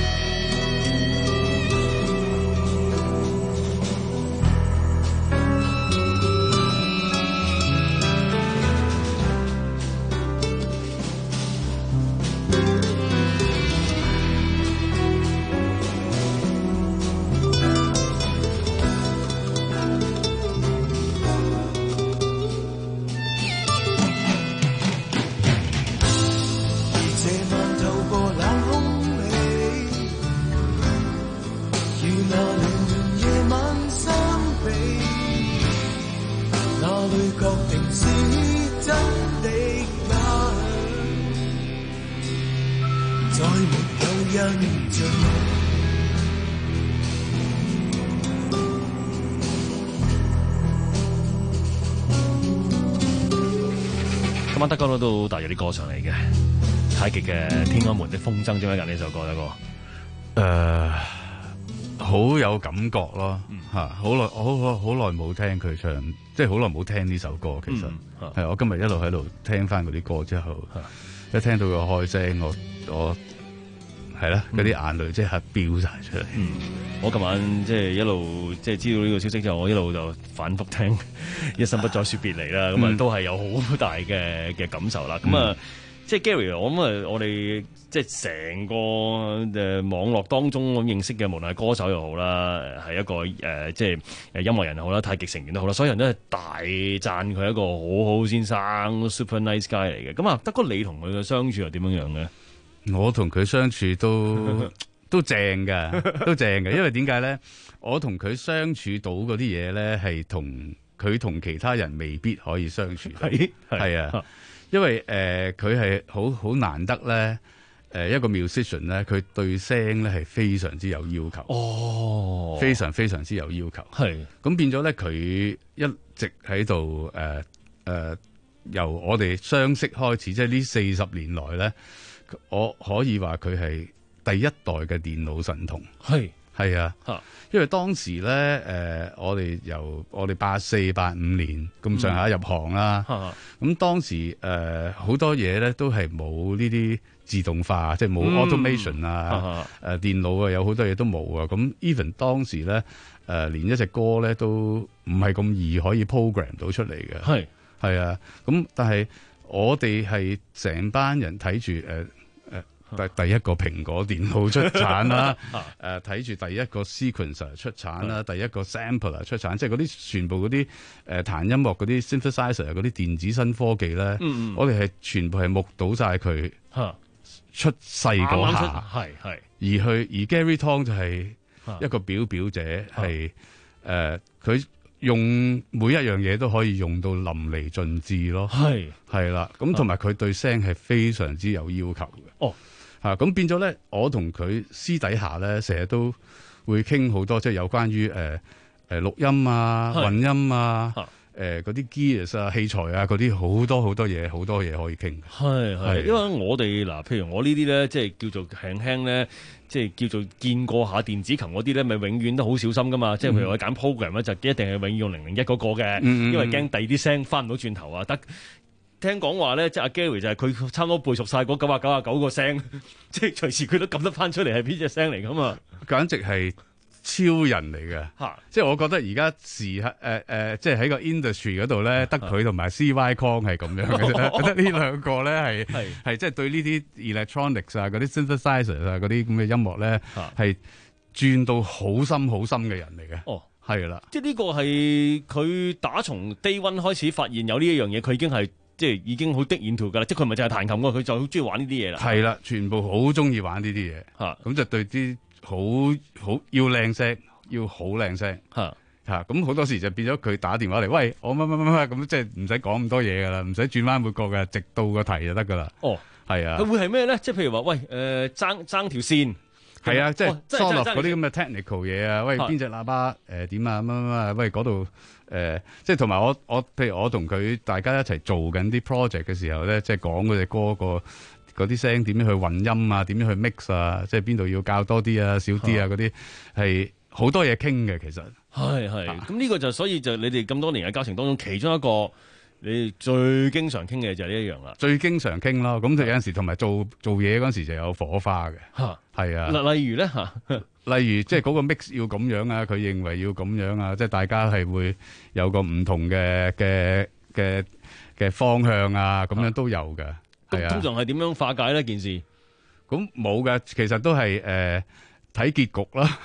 S12: 今晚德哥都帶咗啲歌上嚟嘅，太極嘅《天安門的風箏》點解揀呢首歌？德哥，
S19: 誒，好有感覺咯，嚇、嗯！好耐，好好好耐冇聽佢唱，即係好耐冇聽呢首歌。其實係、嗯、我今日一路喺度聽翻嗰啲歌之後，嗯、一聽到佢開聲，我我係啦，嗰啲眼淚即刻飆晒出嚟。
S12: 嗯，我琴晚即係一路即係知道呢個消息之後，我一路就反覆聽《一生不再說別離》啦。咁、嗯、啊，都係有好大嘅嘅感受啦。咁、嗯、啊，即係 Gary，我諗啊，我哋即係成個誒網絡當中咁認識嘅，無論係歌手又好啦，係一個誒、呃、即係誒音樂人又好啦，太極成員都好啦，所有人都係大讚佢係一個好好先生 ，super nice guy 嚟嘅。咁啊，德哥你同佢嘅相處係點樣樣嘅？
S19: 我同佢相處都都正㗎，都正㗎。因為點解咧？我同佢相處到嗰啲嘢咧，係同佢同其他人未必可以相處。係係啊，因為誒佢係好好難得咧。誒、呃、一個 musician 咧，佢對聲咧係非常之有要求。哦，非常非常之有要求。係咁變咗咧，佢一直喺度誒誒，由我哋相識開始，即係呢四十年來咧。我可以話佢係第一代嘅電腦神童，係係啊，因為當時咧，誒、呃，我哋由我哋八四八五年咁上下入行啦，咁、嗯、當時誒好、呃、多嘢咧都係冇呢啲自動化，即係冇 automation 啊，誒、呃，電腦啊有好多嘢都冇啊，咁 even 當時咧，誒、呃，連一隻歌咧都唔係咁易可以 program 到出嚟嘅，係係啊，咁但係我哋係成班人睇住誒。呃第第一個蘋果電腦出產啦，誒睇住第一個 sequencer 出產啦，第一個 sampler 出產，即係嗰啲全部嗰啲誒彈音樂嗰啲 synthesizer 嗰啲電子新科技咧、嗯嗯，我哋係全部係目睹晒佢出世嗰下，係係而去而 Gary Tong 就係一個表表者，係誒佢用每一樣嘢都可以用到淋漓盡致咯，係係啦，咁同埋佢對聲係非常之有要求嘅。哦。嚇、啊、咁變咗咧，我同佢私底下咧，成日都會傾好多，即係有關於誒誒錄音啊、混音啊、誒嗰啲 gears 啊、器材啊嗰啲好多好多嘢，好多嘢可以傾。係係，因為我哋嗱，譬如我呢啲咧，即係叫做輕輕咧，即係叫做見過下電子琴嗰啲咧，咪永遠都好小心噶嘛。即係譬如我揀 program 咧，就一定係永遠用零零一嗰個嘅、嗯，因為驚第二啲聲翻唔到轉頭啊，得。聽講話咧，即係阿 Gary 就係佢差唔多背熟晒嗰九啊九啊九個聲，即係隨時佢都撳得翻出嚟係邊隻聲嚟噶嘛，簡直係超人嚟嘅。吓，即係我覺得而家時刻誒誒，即係喺個 industry 嗰度咧，得佢同埋 C Y Kong 係咁樣嘅啫。覺得呢兩個咧係係即係對呢啲 electronics 啊、嗰啲 synthesizer 啊、嗰啲咁嘅音樂咧係轉到好深好深嘅人嚟嘅。哦，係啦，即係呢個係佢打從 day one 開始發現有呢一樣嘢，佢已經係。即係已經好的演跳噶啦，即係佢唔係淨係彈琴噶，佢就好中意玩呢啲嘢啦。係啦，全部好中意玩呢啲嘢。嚇，咁就對啲好好要靚聲，要好靚聲
S12: 嚇
S19: 嚇。咁好多時就變咗佢打電話嚟，喂，我乜乜乜乜咁，即係唔使講咁多嘢噶啦，唔使轉彎抹角嘅，直到個題就得噶啦。
S12: 哦，
S19: 係啊。
S12: 佢會係咩咧？即係譬如話，喂，誒爭爭條線。
S19: 係啊，即係 solve 嗰啲咁嘅 technical 嘢啊，喂，邊隻喇叭誒點啊，乜乜乜，喂嗰度誒，即係同埋我我譬如我同佢大家一齊做緊啲 project 嘅時候咧，即係講嗰隻歌個嗰啲聲點樣去混音啊，點樣去 mix 啊，即係邊度要校多啲啊，少啲啊，嗰啲係好多嘢傾嘅其實。
S12: 係係，咁呢個就所以就你哋咁多年嘅交情當中，其中一個你最經常傾嘅就係呢一樣啦。
S19: 最經常傾咯，咁就有陣時同埋做做嘢嗰陣時就有火花嘅。嚇，係啊。
S12: 例例如咧嚇，
S19: 例如即係嗰個 mix 要咁樣啊，佢認為要咁樣啊，即係大家係會有個唔同嘅嘅嘅嘅方向啊，咁樣都有嘅。係啊。
S12: 通常係點樣化解呢件事？
S19: 咁冇嘅，其實都係誒睇結局啦。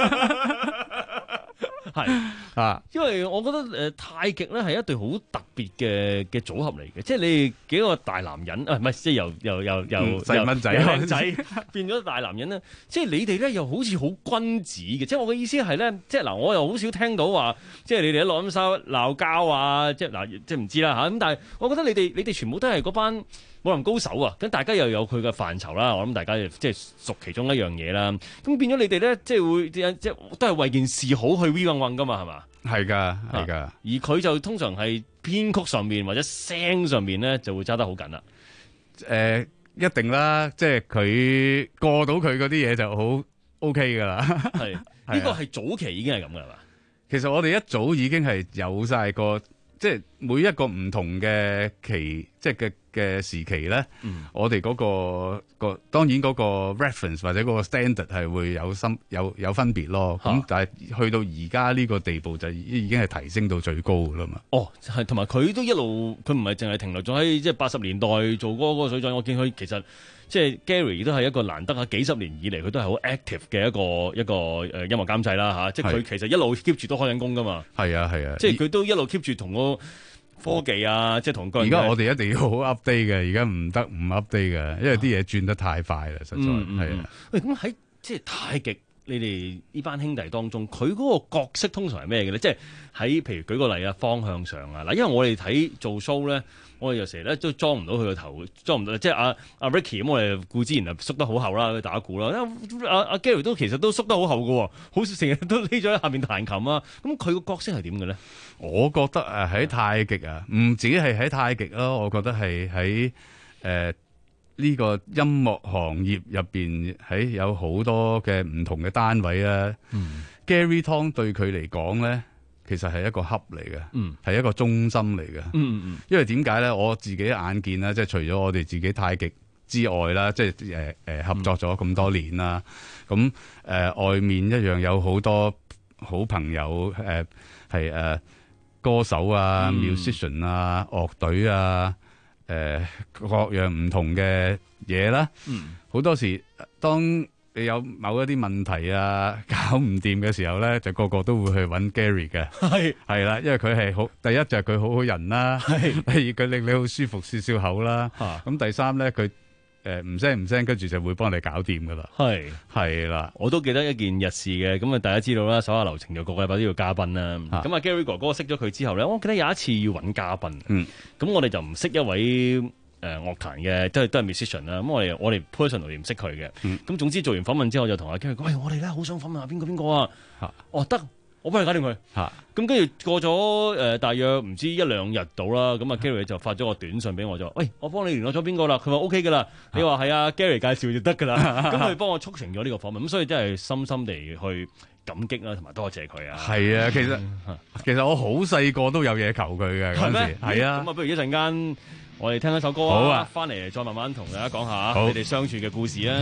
S12: 係啊，因為我覺得誒、呃、太極咧係一對好特別嘅嘅組合嚟嘅，即係你幾個大男人啊，唔係即係由由由由
S19: 細蚊仔
S12: 靚仔變咗大男人咧，即係你哋咧又好似好君子嘅，即係我嘅意思係咧，即係嗱，我又好少聽到話，即係你哋喺錄音室鬧交啊，即係嗱，即係唔知啦嚇，咁但係我覺得你哋你哋全部都係嗰班武林高手啊，咁大家又有佢嘅範疇啦，我諗大家即係熟其中一樣嘢啦，咁變咗你哋咧，即係會即係都係為件事好去 we 運運噶嘛，係嘛？
S19: 係噶，係噶、啊。
S12: 而佢就通常係編曲上面或者聲上面咧，就會揸得好緊啦。
S19: 誒、呃，一定啦，即係佢過到佢嗰啲嘢就好 OK 噶啦。
S12: 係呢、呢個係早期已經係咁噶啦嘛。
S19: 其實我哋一早已經係有晒個。即係每一個唔同嘅期，即係嘅嘅時期咧，嗯、我哋嗰、嗰個個當然嗰個 reference 或者嗰個 standard 係會有深有有分別咯。咁、啊、但係去到而家呢個地步就已經係提升到最高噶啦嘛。
S12: 哦，係同埋佢都一路佢唔係淨係停留咗喺即係八十年代做嗰個水準。我見佢其實即係 Gary 都係一個難得啊幾十年以嚟佢都係好 active 嘅一個一個誒音樂監製啦嚇。即係佢其實一路 keep 住都開緊工噶嘛。係啊係啊，即係佢都一路 keep 住同個科技啊，即係同而
S19: 家我哋一定要好 update 嘅，而家唔得唔 update 嘅，因為啲嘢轉得太快啦，實在係、嗯嗯、啊。
S12: 喂，咁喺即係太極，你哋呢班兄弟當中，佢嗰個角色通常係咩嘅咧？即係喺譬如舉個例啊，方向上啊，嗱，因為我哋睇做 show 咧，我哋有時咧都裝唔到佢個頭，裝唔到，即係阿阿 Ricky 咁，我哋固之然啊縮得好後啦，打鼓啦，阿阿 Gary 都其實都縮得好後嘅，好成日都匿咗喺下面彈琴啊。咁佢個角色係點嘅咧？
S19: 我覺得誒喺太極啊，唔止係喺太極咯，我覺得係喺誒呢個音樂行業入邊，喺有好多嘅唔同嘅單位啊。嗯、Gary Tong 對佢嚟講咧，其實係一個 hub 嚟嘅，係、嗯、一個中心嚟嘅。嗯嗯、因為點解咧？我自己眼見啦，即係除咗我哋自己太極之外啦，即係誒誒合作咗咁多年啦，咁誒、嗯呃、外面一樣有好多好朋友誒係誒。歌手啊、嗯、musician 啊、樂隊啊、誒、呃、各樣唔同嘅嘢啦。好、嗯、多時當你有某一啲問題啊搞唔掂嘅時候咧，就個個都會去揾 Gary 嘅。係係啦，因為佢係好，第一就係佢好好人啦，係，第二佢令你好舒服，笑笑口啦。咁、啊、第三咧佢。誒唔聲唔聲，跟住就會幫你搞掂噶啦。係係啦，我都記得一件日事嘅，咁啊大家知道啦，手下留情就個個禮拜都要嘉賓啦。咁啊 Gary 哥哥識咗佢之後咧，我記得有一次要揾嘉賓。嗯，咁我哋就唔識一位誒、呃、樂壇嘅，都係都係 musician 啦。咁我哋我哋 personally 唔識佢嘅。咁、嗯、總之做完訪問之後，就同阿 Gary 講：喂，我哋咧好想訪問下邊個邊個啊？哦，得。我幫你搞掂佢，咁跟住過咗誒、呃、大約唔知一兩日到啦，咁啊 Gary 就發咗個短信俾我，就話：喂，我幫你聯絡咗邊個啦？佢話 OK 噶啦，你話係啊 Gary 介紹就得噶啦，咁佢幫我促成咗呢個訪問，咁所以真係深深地去感激啦，同埋多謝佢啊！係啊，其實其實我好細個都有嘢求佢嘅嗰陣時，係啊，咁啊，不如一陣間我哋聽一首歌好啊，翻嚟再慢慢同大家講下你哋相處嘅故事啊！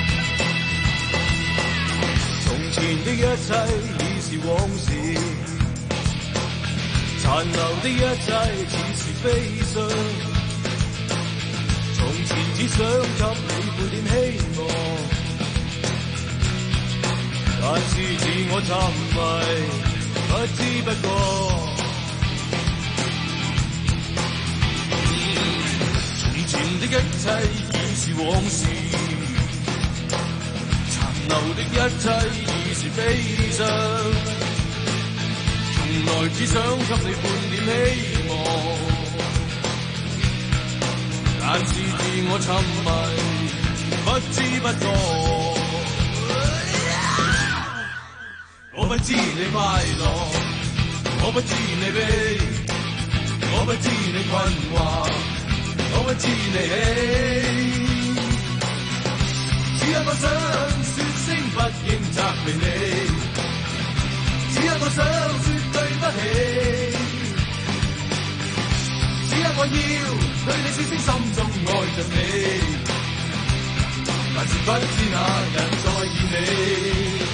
S13: 一切已是往事， 殘留的一切似是悲傷，從前只想給你半點希望，但是自我沉迷，不知不覺。從前的一切已是往事，殘留的一切已是悲傷，從來只想給你半點希望，但是自我沉迷，不知不覺。我不知你快樂，我不知你悲，我不知你困惑，我不知你喜。只因我想說聲不應責備你，只因我想說對不起，只因我要對你說聲心中愛着你，但是不知哪日再見你。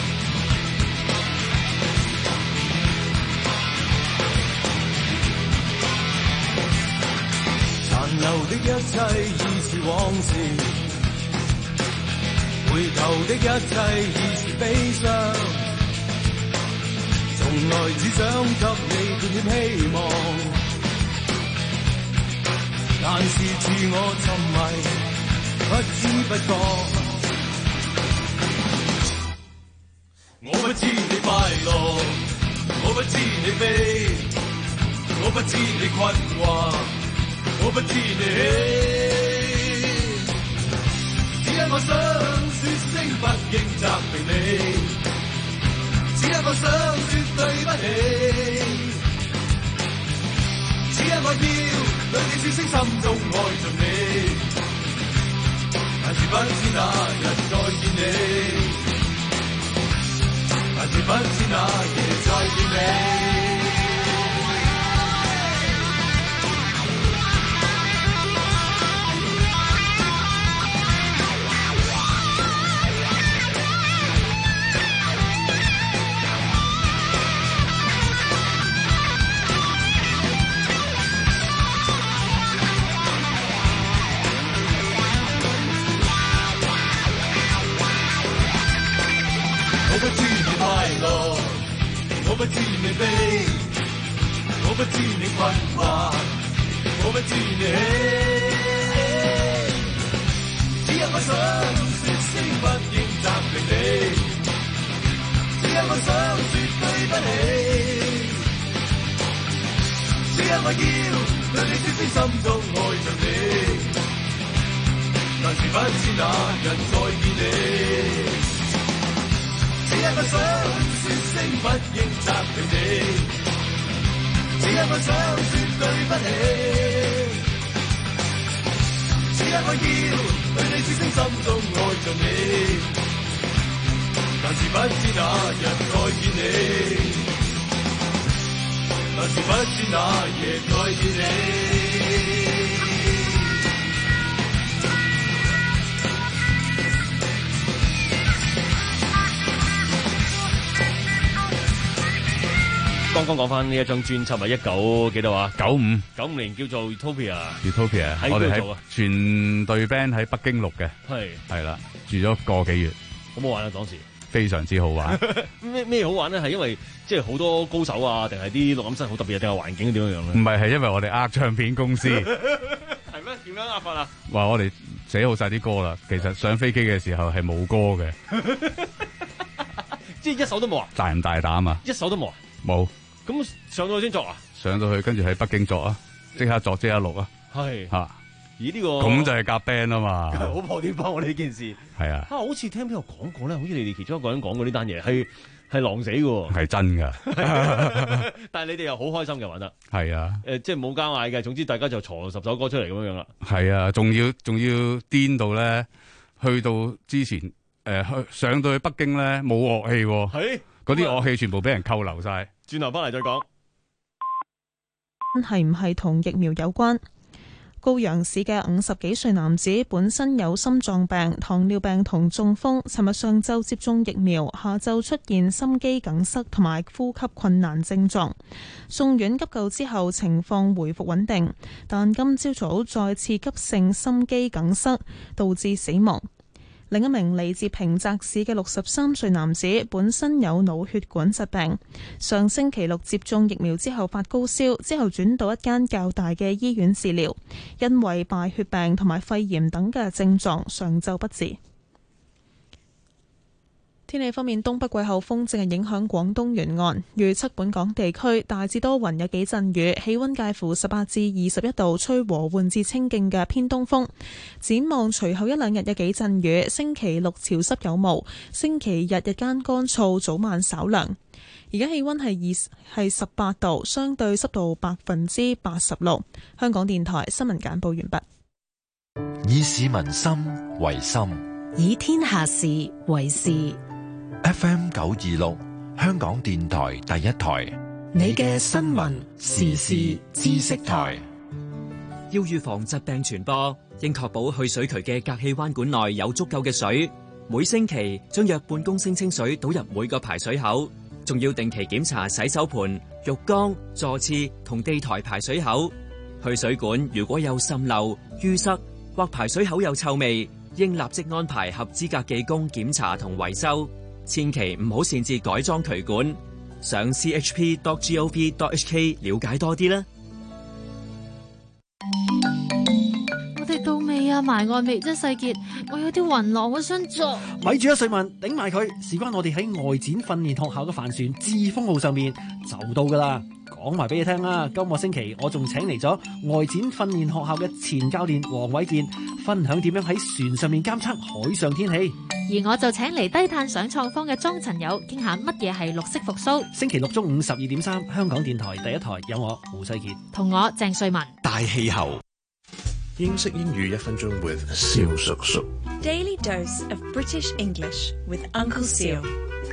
S13: 殘留的一切已是往事，回頭的一切已是悲傷，從來只想給你半點希望，但是自我沉迷，不知不覺。我不知你快樂，我不知你悲，我不知你困惑，我不知你喜，只因我想說聲不應責備你，只因我想說對不起，只因我要對你說聲心中愛着你，但是不知哪日再見你，但是不知哪夜再見你。我不知你快樂，我不知你悲，我不知你困惑，我不知你喜，只因我想說聲不應責備你，只因我想說對不起，只因我要對你說聲心中愛着你，但是不知哪日再見你。只因我想說聲不應責備你，只因我想說對不起，只因我要對你說聲心中愛着你，但是不知哪日再見你，但是不知哪夜再見你。
S12: 剛剛講翻呢一張專輯啊，一九幾多啊？
S19: 九五
S12: 九五年叫做 Utopia。
S19: Utopia，
S12: 喺
S19: 我哋喺
S12: 邊度做啊？
S19: 全隊 band 喺北京錄嘅，
S12: 係
S19: 係啦，住咗個幾月。
S12: 好唔好玩啊？當時
S19: 非常之好玩。
S12: 咩咩好玩咧？係因為即係好多高手啊，定係啲錄音室好特別，定係環境點樣樣咧？
S19: 唔係，係因為我哋呃唱片公司。
S12: 係咩？點樣呃法啊？
S19: 話我哋寫好晒啲歌啦，其實上飛機嘅時候係冇歌嘅。
S12: 即係一首都冇啊？
S19: 大唔大膽啊？
S12: 一首都冇啊？
S19: 冇。
S12: 咁上到去先作啊？
S19: 上到去跟住喺北京作啊，即刻作即刻錄啊。
S12: 係
S19: 吓，
S12: 咦呢個
S19: 咁就係夾 band 啊嘛。
S12: 好破天荒啊呢件事。
S19: 係啊。
S12: 啊，好似聽邊度講過咧，好似你哋其中一個人講過呢單嘢，係係狼死嘅。
S19: 係真噶。
S12: 但係你哋又好開心嘅玩得。
S19: 係啊。
S12: 誒，即係冇交嗌嘅，總之大家就嘈十首歌出嚟咁樣樣啦。
S19: 係啊，仲要仲要顛到咧，去到之前誒、呃、去上到去北京咧冇樂器。
S12: 係。
S19: 嗰啲樂器全部俾人扣留晒。
S12: 轉頭翻嚟再講。
S1: 係唔係同疫苗有關？ 高陽市嘅五十幾歲男子本身有心臟病、糖尿病同中風，尋日上晝接種疫苗，下晝出現心肌梗塞同埋呼吸困難症狀，送院急救之後情況回復穩定，但今朝早再次急性心肌梗塞，導致死亡。另一名嚟自平澤市嘅六十三歲男子本身有腦血管疾病，上星期六接種疫苗之後發高燒，之後轉到一間較大嘅醫院治療，因為敗血病同埋肺炎等嘅症狀，上晝不治。天氣方面，東北季候風正係影響廣東沿岸，預測本港地區大致多雲，有幾陣雨，氣溫介乎十八至二十一度，吹和緩至清勁嘅偏東風。展望隨後一兩日有幾陣雨，星期六潮濕有霧，星期日日間乾燥，早晚稍涼。而家氣溫係二係十八度，相對濕度百分之八十六。香港電台新聞簡報完畢。
S4: 以市民心為心，
S20: 以天下事為事。
S4: F M 九二六，香港電台第一台，
S20: 你嘅新聞時事知識台。
S21: 要預防疾病傳播，應確保去水渠嘅隔氣彎管內有足夠嘅水。每星期將約半公升清水倒入每個排水口，仲要定期檢查洗手盆、浴缸、座廁同地台排水口。去水管如果有滲漏、淤塞或排水口有臭味，應立即安排合資格技工檢查同維修。千祈唔好擅自改裝渠管，上 c h p dot gov dot h k 了解多啲啦。
S22: 我哋到未啊？埋岸未？真世杰，我有啲暈浪，我想做。
S23: 咪住啊，瑞文，頂埋佢！事關我哋喺外展訓練學校嘅帆船致豐號上面就到噶啦。講埋俾你聽啦，今個星期我仲請嚟咗外展訓練學校嘅前教練黃偉健，分享點樣喺船上面監測海上天氣。
S22: 而我就請嚟低碳上創坊嘅莊陳友，傾下乜嘢係綠色復甦。
S23: 星期六中午十二點三，香港電台第一台有我胡世傑
S22: 同我鄭瑞文。
S4: 大氣候，
S24: 英式英語一分鐘 with 蕭叔叔。
S25: Daily dose of British English with Uncle Seal。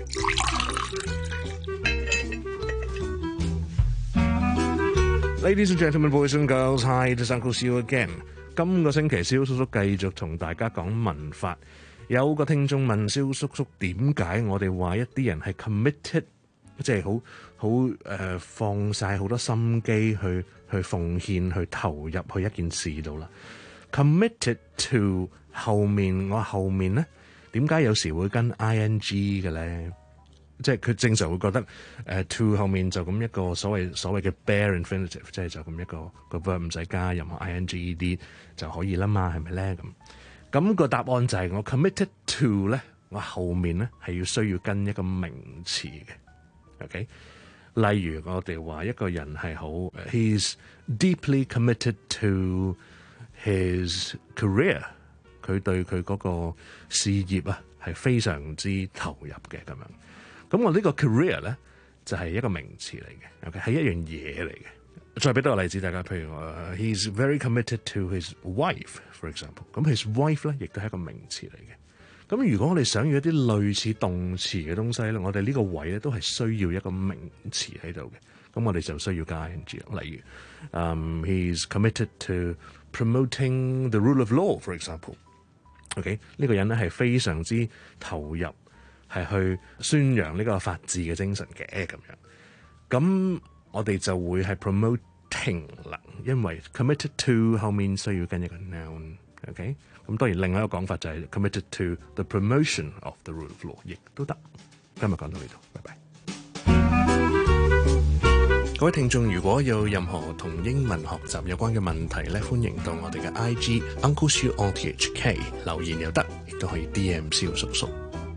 S24: Ladies and gentlemen, boys and girls, hi, this is Uncle Seal again。今個星期蕭叔叔繼續同大家講文法。有個聽眾問蕭叔叔，點解我哋話一啲人係 committed， 即係好好誒放晒好多心機去去奉獻去投入去一件事度啦。Committed to 後面我後面咧，點解有時會跟 ing 嘅咧？即係佢正常會覺得誒、uh, to 後面就咁一個所謂所謂嘅 bare infinitive， 即係就咁一個個 verb 唔使加任何 ing ed 就可以啦嘛，係咪咧咁？咁個答案就係我 committed to 咧，我後面咧係要需要跟一個名詞嘅 ，OK？ 例如我哋話一個人係好 ，he's deeply committed to his career， 佢對佢嗰個事業啊係非常之投入嘅咁樣。咁我呢個 career 咧就係一個名詞嚟嘅 ，OK？ 係一樣嘢嚟嘅。再俾多個例子大家，譬如話、uh, he's very committed to his wife，for example。咁 his wife 咧，亦都係一個名詞嚟嘅。咁如果我哋想要一啲類似動詞嘅東西咧，我哋呢個位咧都係需要一個名詞喺度嘅。咁我哋就需要加 ing。例如，嗯、um, ，he's committed to promoting the rule of law，for example。OK， 呢個人咧係非常之投入，係去宣揚呢個法治嘅精神嘅咁樣。咁我哋就會係 promoting 啦，因為 committed to 後面需要跟一個 noun，OK？ 咁當然另外一個講法就係 committed to the promotion of the rule of law， 亦都得。今日講到呢度，拜拜。各位聽眾，如果有任何同英文學習有關嘅問題咧，歡迎到我哋嘅 I G Uncle Siu O T H K 留言又得，亦都可以 D M 蕭叔叔。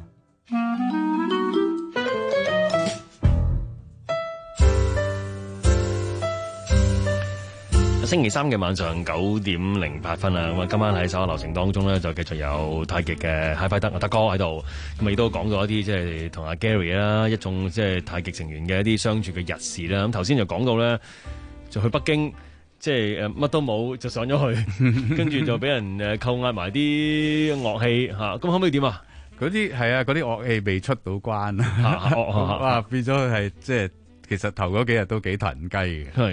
S12: 星期三嘅晚上九點零八分啊，咁啊今晚喺首個流程當中咧，就繼續有太極嘅哈菲德阿德哥喺度，咁亦都講咗一啲即係同阿 Gary 啦，一眾即係太極成員嘅一啲相處嘅日事啦。咁頭先就講到咧，就去北京，即係誒乜都冇就上咗去，跟住就俾人誒扣押埋啲樂器嚇，咁後尾點啊？
S19: 嗰啲係啊，嗰啲樂器未出到關啊，哇變咗係即係其實頭嗰幾日都幾騰雞嘅。係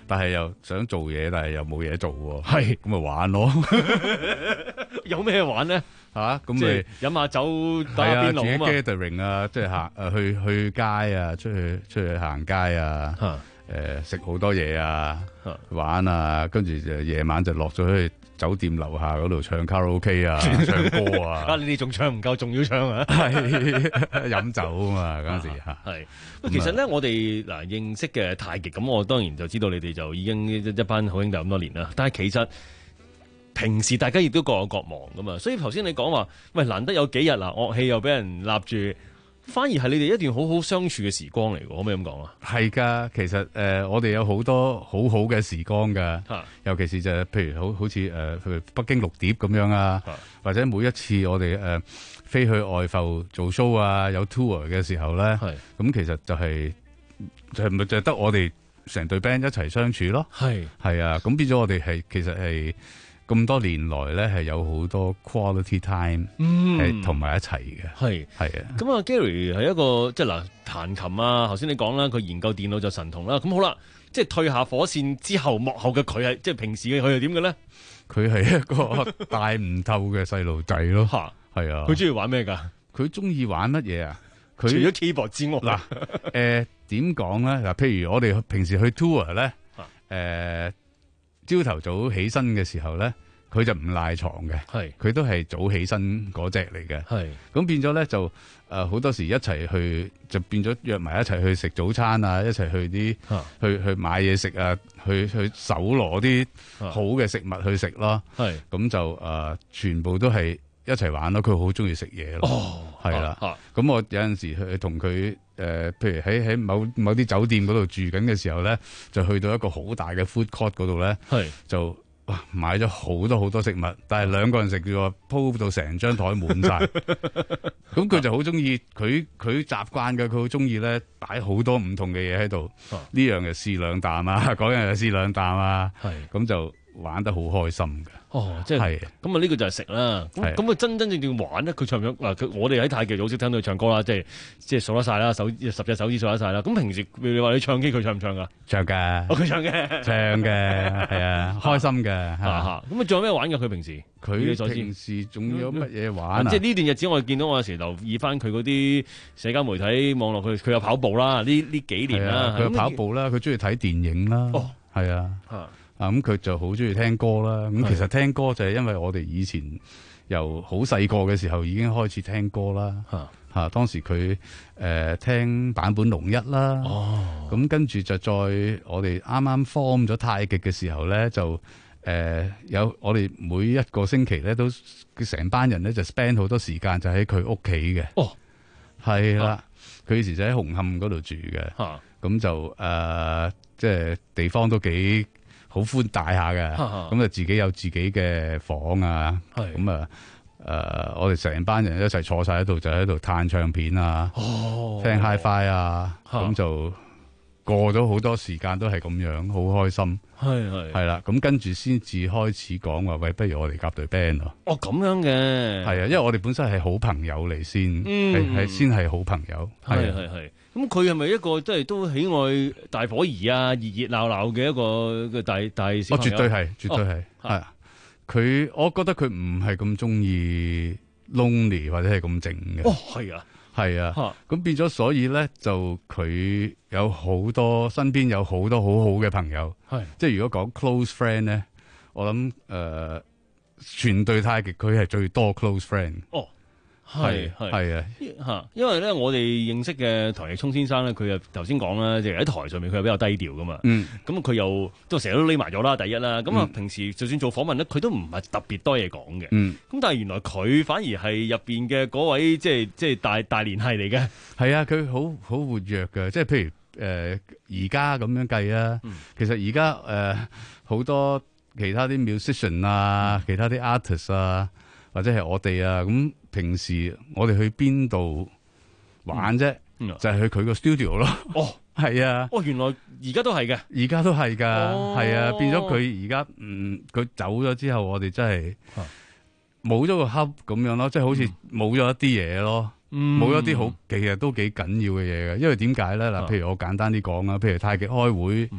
S19: 但係又想做嘢，但係又冇嘢做喎。
S3: 係
S19: 咁咪玩咯。
S3: 有咩玩咧？
S19: 嚇咁
S3: 即係
S19: 咪
S3: 飲下酒打下邊爐啊嘛。
S19: 自己 gathering 啊，即係行誒去去街啊，出去出去行街啊，誒食好多嘢啊，玩啊，跟住就夜晚就落咗去酒店樓下嗰度唱卡拉 OK 啊，唱歌啊。
S3: 啊！你哋仲唱唔夠，仲要唱啊？
S19: 係飲酒啊嘛，嗰陣時嚇。
S3: 係。其實咧，我哋嗱認識嘅太極咁，我當然就知道你哋就已經一一班好兄弟咁多年啦。但係其實平時大家亦都各有各忙噶嘛，所以頭先你講話，喂，難得有幾日嗱，樂器又俾人立住。反而係你哋一段好好相處嘅時光嚟嘅，可唔可以咁講啊？
S19: 係㗎，其實誒、呃，我哋有好多好好嘅時光㗎，
S3: 啊、
S19: 尤其是就係譬如好好似誒，譬如北京綠碟咁樣啊，啊或者每一次我哋誒、呃、飛去外埠做 show 啊，有 tour 嘅時候咧，咁其實就係、是、就係咪就係得我哋成隊 band 一齊相處咯？係係啊，咁變咗我哋係其實係。咁多年來咧，係有好多 quality time，係同埋一齊嘅。係係啊。
S3: 咁啊，Gary 係一個即係嗱彈琴啊，頭先你講啦，佢研究電腦就神童啦。咁好啦，即係退下火線之後，幕後嘅佢係即係平時嘅佢係點嘅咧？
S19: 佢係一個大唔透嘅細路仔咯。嚇，係啊。
S3: 佢中意玩咩㗎？
S19: 佢中意玩乜嘢啊？佢
S3: 除咗 keyboard 之外，
S19: 嗱誒點講咧？嗱，譬如我哋平時去 tour 咧，誒。朝頭早起身嘅時候咧，佢就唔賴床嘅，係佢都係早起身嗰隻嚟嘅，係咁變咗咧就誒好、呃、多時一齊去就變咗約埋一齊去食早餐啊，一齊去啲、啊、去去買嘢食啊，去去搜羅啲好嘅食物去食咯，係咁就誒、呃、全部都係一齊玩咯，佢好中意食嘢咯，係啦，咁、啊啊、我有陣時去同佢。誒、呃，譬如喺喺某某啲酒店嗰度住緊嘅時候咧，就去到一個好大嘅 food court 嗰度咧，就哇買咗好多好多食物，但係兩個人食嘅喎，鋪到成張台滿晒。咁佢就好中意，佢佢習慣嘅，佢好中意咧擺好多唔同嘅嘢喺度，呢、啊、樣就試兩啖啊，嗰樣就試兩啖啊，咁就玩得好開心嘅。
S3: 哦，即係咁啊！呢個就係食啦。咁咁啊，真真正正玩咧，佢唱唔唱嗱？佢我哋喺太極好識聽到佢唱歌啦，即係即係數得晒啦，手十隻手指數得晒啦。咁平時你話你唱 K，佢唱唔唱噶？唱噶，佢、哦、唱嘅，
S19: 唱嘅，係啊，開心嘅。咁
S3: 啊，仲有咩玩噶？佢平時
S19: 佢平時仲有乜嘢玩啊？
S3: 即係呢段日子，我見到我有時留意翻佢嗰啲社交媒體網絡，佢佢有跑步啦。呢呢幾年啦，
S19: 佢有跑步啦，佢中意睇電影啦。哦，係啊。啊咁佢就好中意聽歌啦，咁其實聽歌就係因為我哋以前由好細個嘅時候已經開始聽歌啦，嚇嚇當時佢誒、呃、聽坂本龍一啦，哦，咁跟住就再我哋啱啱 form 咗太極嘅時候咧，就誒、呃、有我哋每一個星期咧都成班人咧就 spend 好多時間就喺佢屋企嘅，哦，係啦，佢以前就喺紅磡嗰度住嘅，嚇、啊，咁就誒、呃、即係地方都幾好寬大下嘅，咁就自己有自己嘅房啊，咁啊，誒、呃，我哋成班人一齊坐晒喺度，就喺度嘆唱片啊，哦、聽 Hi-Fi 啊，咁就過咗好多時間都係咁樣，好開心，係係係啦，咁跟住先至開始講話，喂，不如我哋夾隊 band 咯。哦，咁樣嘅，係啊，因為我哋本身係好朋友嚟先，係係、嗯、先係好朋友，係係係。咁佢係咪一個即係都喜愛大伙兒啊、熱熱鬧鬧嘅一個嘅大大小朋友？哦，絕對係，絕對係，係、哦。佢，我覺得佢唔係咁中意 lonely 或者係咁靜嘅。哦，係啊，係啊。咁變咗，所以咧就佢有好多身邊有好多好好嘅朋友。係，即係如果講 close friend 咧，我諗誒、呃，全隊太極佢係最多 close friend。哦。係係係啊吓，因為咧我哋認識嘅唐奕聰先生咧，佢又頭先講啦，即係喺台上面佢又比較低調噶嘛。嗯，咁佢又都成日都匿埋咗啦。第一啦，咁、嗯、啊平時就算做訪問咧，佢都唔係特別多嘢講嘅。嗯，咁但係原來佢反而係入邊嘅嗰位，即係即係大大聯繫嚟嘅。係啊，佢好好活躍嘅，即係譬如誒而家咁樣計啊、嗯。其實而家誒好多其他啲 musician 啊，嗯、其他啲 artist 啊，或者係我哋啊咁。平時我哋去邊度玩啫、嗯嗯？就係、是、去佢個 studio 咯。哦，係啊。哦，原來而家都係嘅，而家都係噶，係、哦、啊。變咗佢而家，嗯，佢走咗之後，我哋真係冇咗個 hub 咁樣咯，即、就、係、是、好似冇咗一啲嘢咯，冇咗啲好，其實都幾緊要嘅嘢嘅。因為點解咧？嗱，譬如我簡單啲講啊，譬如太極開會，誒、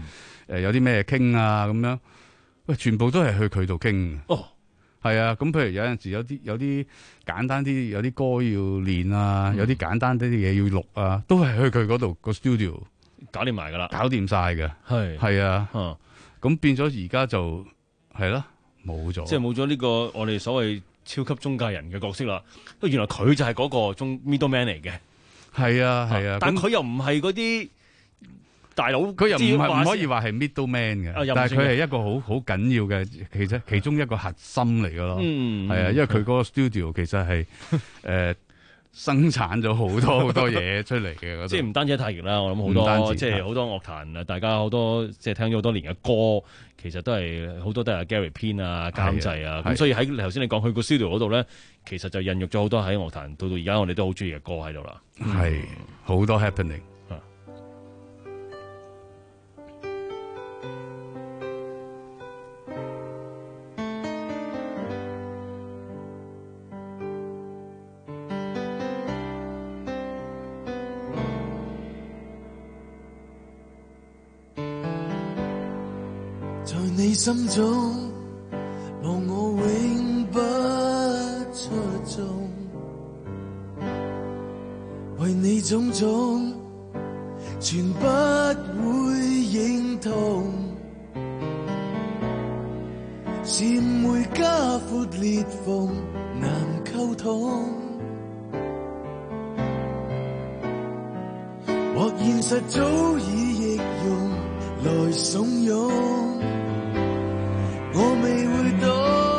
S19: 誒有啲咩傾啊咁樣，喂，全部都係去佢度傾。
S3: 哦，
S19: 係啊，咁譬如有陣時有啲有啲簡單啲，有啲歌要練啊，嗯、有啲簡單啲啲嘢要錄啊，都係去佢嗰度個 studio
S3: 搞掂埋噶啦，
S19: 搞掂晒嘅。係係啊，咁、嗯、變咗而家就係啦，冇咗，
S3: 即係冇咗呢個我哋所謂超級中介人嘅角色啦。原來佢就係嗰個中 middleman 嚟嘅。係
S19: 啊係啊，
S3: 但佢又唔係嗰啲大佬，
S19: 佢又唔係唔可以話係 middleman 嘅、啊，但係佢係一個好好緊要嘅，其實其中一個核心嚟㗎咯。嗯，係啊，因為佢嗰個 studio 其實係誒、呃、生產咗好多好多嘢出嚟嘅。
S3: 即係唔單止太極啦，我諗好多即係好多樂壇啊，大家好多即係聽咗好多年嘅歌，其實都係好多都係 Gary 編啊、監製啊。咁所以喺頭先你講去個 studio 嗰度咧，其實就孕育咗好多喺樂壇到到而家我哋都好中意嘅歌喺度啦。
S19: 係好多 happening。
S13: 在你心中，望我永不出眾，為你種種，全不會認同，是會加闊裂縫，難溝通，或現實早已易容來慫恿。我未會懂，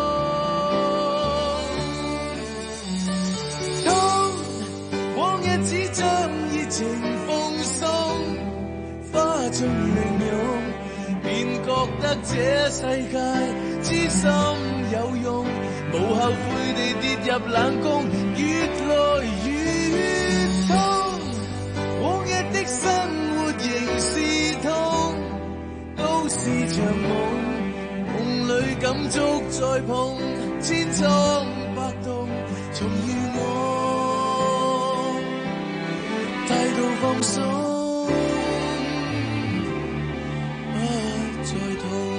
S13: 當往日只將熱情奉送，花盡零用，便覺得這世界知心有用，無後悔地跌入冷宮，越來越痛，往日的生活仍是痛，都是場夢。裏感觸再碰，千瘡百洞，重遇我，態度放鬆，不再痛。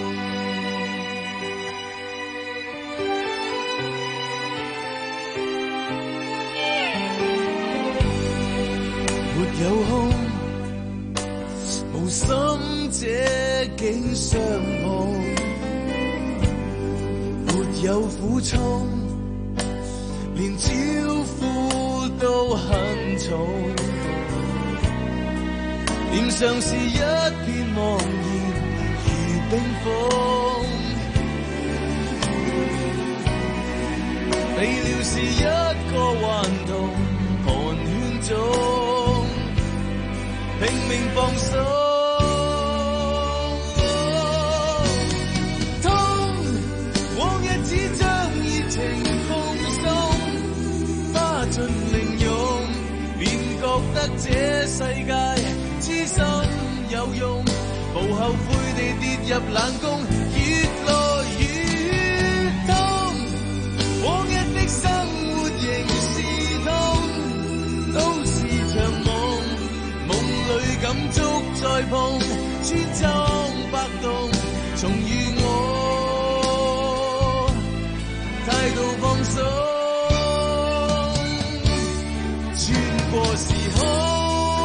S13: 沒有空，無心這境相碰。有苦衷，連招呼都很重，臉上是一片茫然如冰封，未料是一個頑童寒暄中，拼命放手。覺得這世界知心有用，無後悔地跌入冷宮，越來越痛，往日的生活仍是痛，都是場夢，夢裏感觸再碰，千瘡百洞，重遇我，態度放鬆。過時空。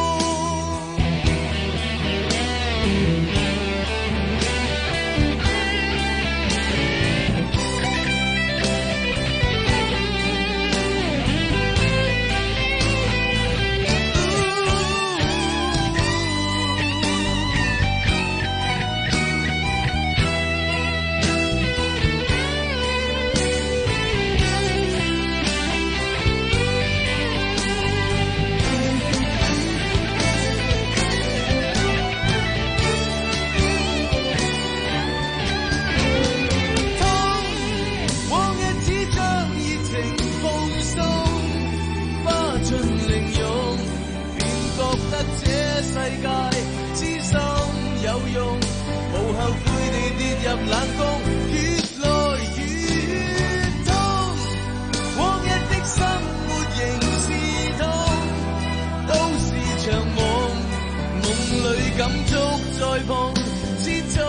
S13: 入冷宮，越來越痛，往日的生活仍是痛，都是場夢，夢裏感觸再碰，千瘡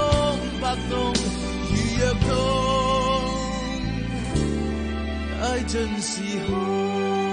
S13: 盡時空。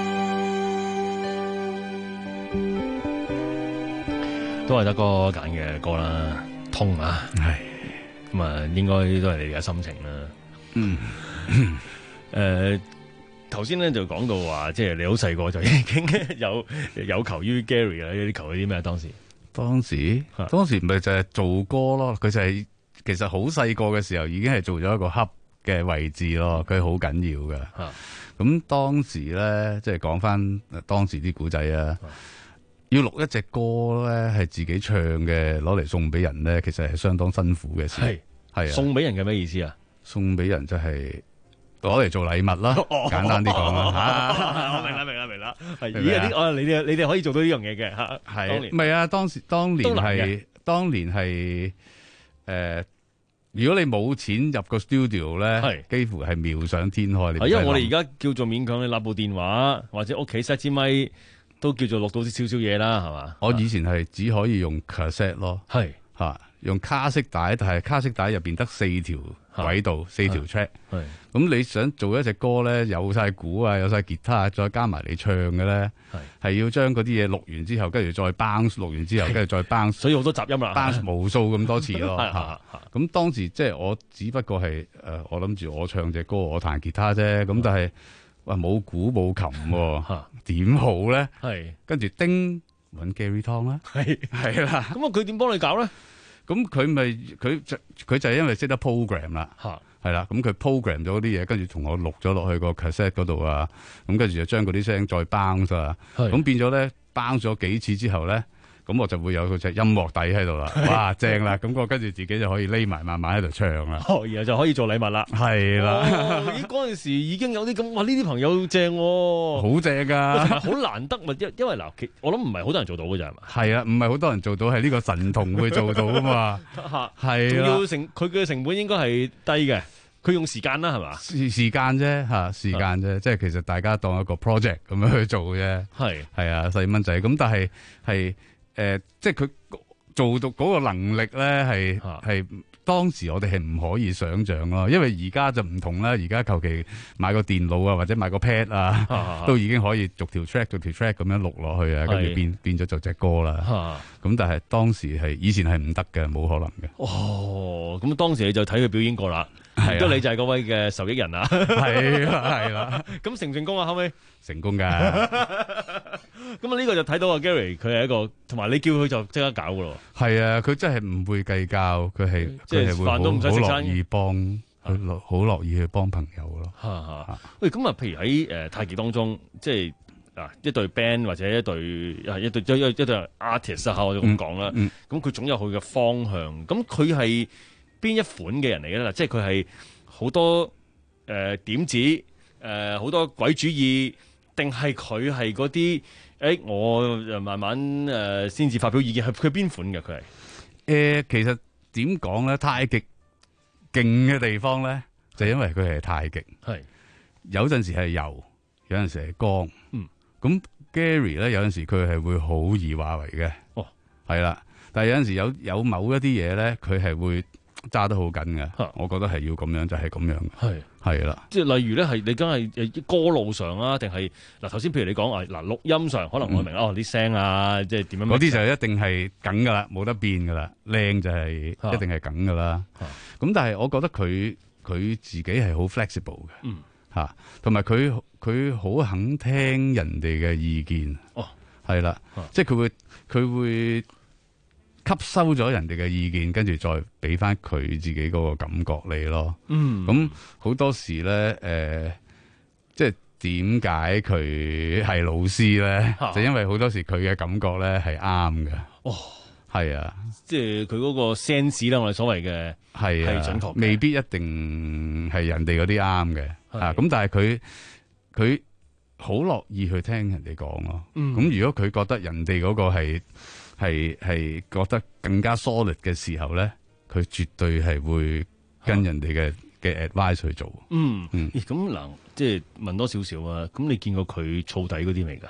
S3: 都係得個揀嘅歌啦，痛啊，係咁啊，應該都係你哋嘅心情啦。嗯，誒頭先咧就講到話，即係你好細個就已經有有求於 Gary 啦，啲求於啲咩？當時
S19: 當時當時咪就係做歌咯，佢就係、是、其實好細個嘅時候已經係做咗一個hub嘅位置咯，佢好緊要嘅。咁當時咧，即係講翻當時啲古仔啊。要錄一隻歌咧，係自己唱嘅，攞嚟送俾人咧，其實係相當辛苦嘅事。係係啊，
S3: 送俾人嘅咩意思啊？
S19: 送俾人就係攞嚟做禮物啦，
S3: 哦、
S19: 簡單啲講啦。
S3: 我明啦，明啦，明啦。係咦？啲哦，你哋你哋可以做到呢樣嘢嘅嚇。係
S19: 唔係啊？當時當年係當年係誒、呃，如果你冇錢入個 studio 咧，幾乎係妙想天開。你
S3: 因為我哋而家叫做勉強你攞部電話或者屋企塞支咪。都叫做錄到啲少少嘢啦，係嘛？
S19: 我以前係只可以用 cassette 咯，係嚇用卡式帶，但係卡式帶入邊得四條軌道，四條 track。係咁你想做一隻歌咧，有晒鼓啊，有晒吉他，再加埋你唱嘅咧，係係要將嗰啲嘢錄完之後，跟住再 bounce，錄完之後跟住再 bounce，
S3: 所以好多雜音啦
S19: ，bounce 無數咁多次咯。咁當時即係我只不過係誒、呃，我諗住我唱隻歌，我彈吉他啫。咁但係哇冇鼓冇琴喎，點好咧？係跟住叮揾 Gary Tong 啦，係係啦。咁啊，佢點幫你搞咧？咁佢咪佢就佢就係因為識得 program 啦，係啦。咁佢 program 咗啲嘢，跟住同我錄咗落去個 cassette 嗰度啊。咁跟住就將嗰啲聲再 bounce 啊。咁變咗咧 bounce 咗幾次之後咧，咁我就會有嗰隻音樂底喺度啦。哇，正啦！咁我跟住自己就可以匿埋慢慢喺度唱啦。
S3: 哦，然後就可以做禮物啦。係
S19: 啦。
S3: 咦，嗰陣時已經有啲咁，哇！呢啲朋友正喎，
S19: 好正㗎，
S3: 好難得嘛。因因為嗱，我諗唔係好多人做到㗎咋係嘛？
S19: 係啊，唔係好多人做到，係呢個神童會做到㗎嘛。係
S3: 仲要成佢嘅成本應該係低嘅。佢用時間啦，係嘛？
S19: 時時間啫嚇，時間啫，即係其實大家當一個 project 咁樣去做啫。係係啊，細蚊仔咁，但係係。誒、呃，即係佢做到嗰個能力咧，係係當時我哋係唔可以想像咯，因為而家就唔同啦。而家求其買個電腦啊，或者買個 pad 啊，啊都已經可以逐條 track 逐條 track 咁樣錄落去啊，跟住變變咗做隻歌啦。咁但係當時係以前係唔得嘅，冇可能嘅。
S3: 哦，咁當時你就睇佢表演過啦。係啊，你就係嗰位嘅受益人啊！
S19: 係啦，係啦。
S3: 咁成唔成功啊？後尾
S19: 成功噶。
S3: 咁啊，呢個就睇到阿 Gary 佢係一個，同埋你叫佢就即刻搞噶咯。
S19: 係啊，佢真係唔會計較，佢係
S3: 即係飯都唔使食餐，
S19: 好樂意幫，佢好樂意去幫朋友咯。
S3: 嚇嚇。喂，咁啊，譬如喺誒太極當中，即係啊一隊 band 或者一隊啊一隊一一一隊 artist 啊，我就咁講啦。咁佢總有佢嘅方向。咁佢係邊一款嘅人嚟嘅咧？即係佢係好多誒、呃、點子，誒、呃、好多鬼主意，定係佢係嗰啲誒？我就慢慢誒先至發表意見。係佢邊款嘅？佢係
S19: 誒，其實點講咧？太極勁嘅地方咧，就因為佢係太極，係有陣時係柔，有陣時係剛。嗯，咁 Gary 咧有陣時佢係會好易話為嘅。哦，係啦，但係有陣時有有某一啲嘢咧，佢係會揸得好緊嘅，我覺得係要咁樣就係、是、咁樣嘅，係係啦。即係例如咧，係你梗係誒歌路上啊，定係嗱頭先譬如你講啊嗱錄音上，可能我明、嗯、哦啲聲啊，即係點樣嗰啲就一定係梗噶啦，冇得變噶啦，靚就係一定係梗噶啦。咁但係我覺得佢佢自己係好 flexible 嘅，嗯嚇，同埋佢佢好肯聽人哋嘅意見，哦係啦，即係佢會佢會。吸收咗人哋嘅意見，跟住再俾翻佢自己嗰個感覺你咯。嗯，咁好多時咧，誒、呃，即係點解佢係老師咧？就因為好多時佢嘅感覺咧係啱嘅。哦，係啊，即係佢嗰個 sense 啦，我哋所謂嘅係啊，準確，未必一定係人哋嗰啲啱嘅。啊，咁但係佢佢好樂意去聽人哋講咯。嗯，咁如果佢覺得人哋嗰個係。係係覺得更加 solid 嘅時候咧，佢絕對係會跟人哋嘅嘅 advice 去做。嗯嗯，咁嗱，即係問多少少啊？咁你見過佢燥底嗰啲未噶？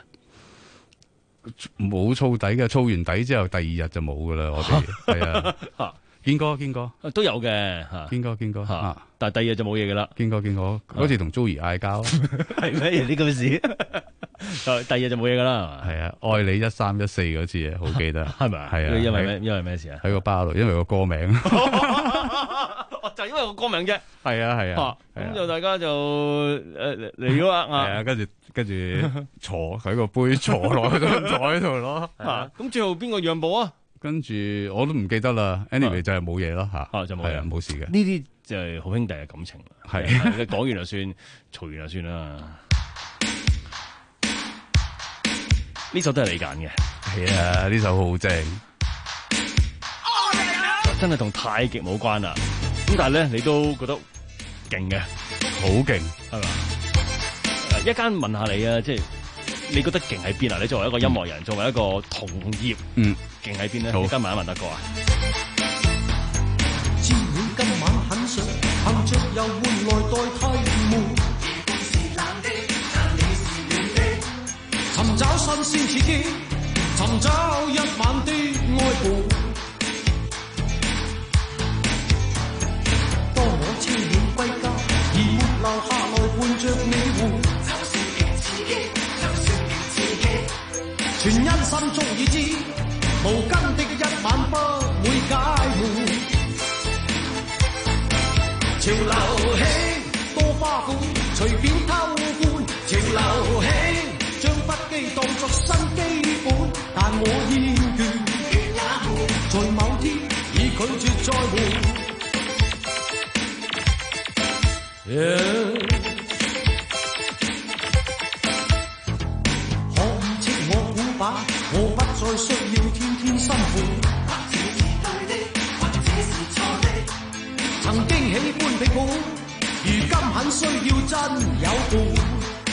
S19: 冇燥底嘅，燥完底之後第二日就冇噶啦。我哋係啊， 見過見過
S3: 都有嘅嚇，
S19: 見過見過嚇，
S3: 但係第二日就冇嘢嘅啦。
S19: 見過見過，嗰次同 Joey 嗌交，
S3: 係咩？有啲咁嘅事。第二日就冇嘢噶啦，
S19: 係啊，愛你一三一四嗰次啊，好記得，
S3: 係咪？
S19: 係啊，
S3: 因為咩？因為咩事啊？
S19: 喺個巴度，因為個歌名，
S3: 就係因為個歌名啫。
S19: 係啊係啊，
S3: 咁就大家就誒嚟咗啦，
S19: 係啊，跟住跟住坐喺個杯坐落去張台度咯。
S3: 咁最後邊個讓步啊？
S19: 跟住我都唔記得啦。anyway 就係冇嘢咯嚇，
S3: 就冇
S19: 係啊，冇事嘅。
S3: 呢啲就係好兄弟嘅感情啦。係講完就算，嘈完就算啦。呢首都係你揀嘅，
S19: 係啊，呢首好正，
S3: 真係同太極冇關啦。咁但係咧，你都覺得勁嘅，
S19: 好勁
S3: 係嘛？一間問下你啊，即係你覺得勁喺邊啊？你作為一個音樂人，作為一個同業，
S19: 嗯，
S3: 勁喺邊咧？你今晚問得過啊？
S13: 知你今晚很想憑着遊玩來代替悶。尋找新鮮刺激，尋找一晚的愛伴。當我清醒歸家，而沒留下來伴着你玩，就算極刺激，就算極刺激，全因心中已知，無根的一晚不會解悶。潮流興多花款，隨便偷歡，潮流興將不羈當作新基本，但我厭倦，在某天已拒絕再換。Yeah. 可以稱我古板，我不再需要天天心悶。或者是對的，或者是錯的。曾經喜歡的我，如今很需要真有伴。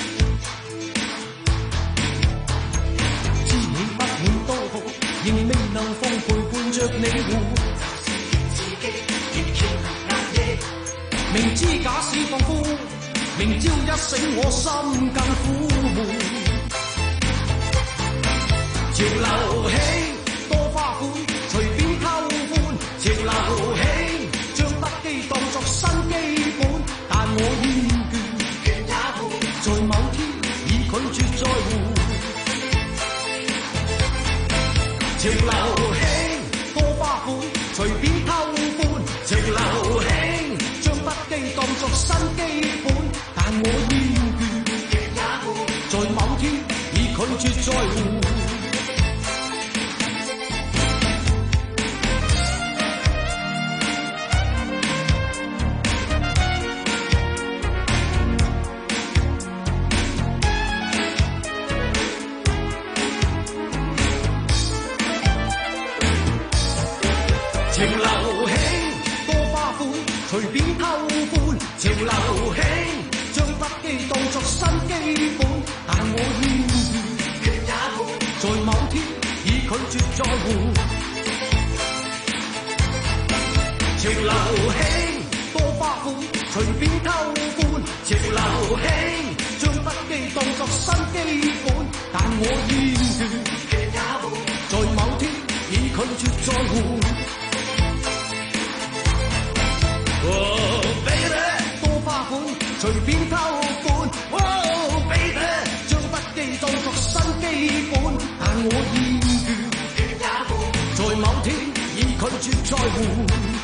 S13: 仍未能放陪伴着你活，就算越刺激越極力壓抑，明知假使放寬，明朝一醒我心更苦悶。潮流興多花款，隨便偷歡，潮流興將不羈當作新基本，但我厭倦，倦也悶，在某天已拒絕再換。潮流興多花款，隨便偷歡，潮流興將不羈當作新基本，但我厭倦，也悶，在某天已拒絕再換。潮流興多花款，隨便偷歡，潮流興將不羈當作新基本，但我厭倦，倦也悶，在某天已拒絕再換。潮流興多花款，隨便偷歡，潮流興將不羈當作新基本，但我厭倦，倦也悶，在某天已拒絕再換。Oh baby， 多花款，隨便偷歡。Oh baby， 將不羈當作新基本，但我厭倦，倦也悶，在某天已拒絕再換。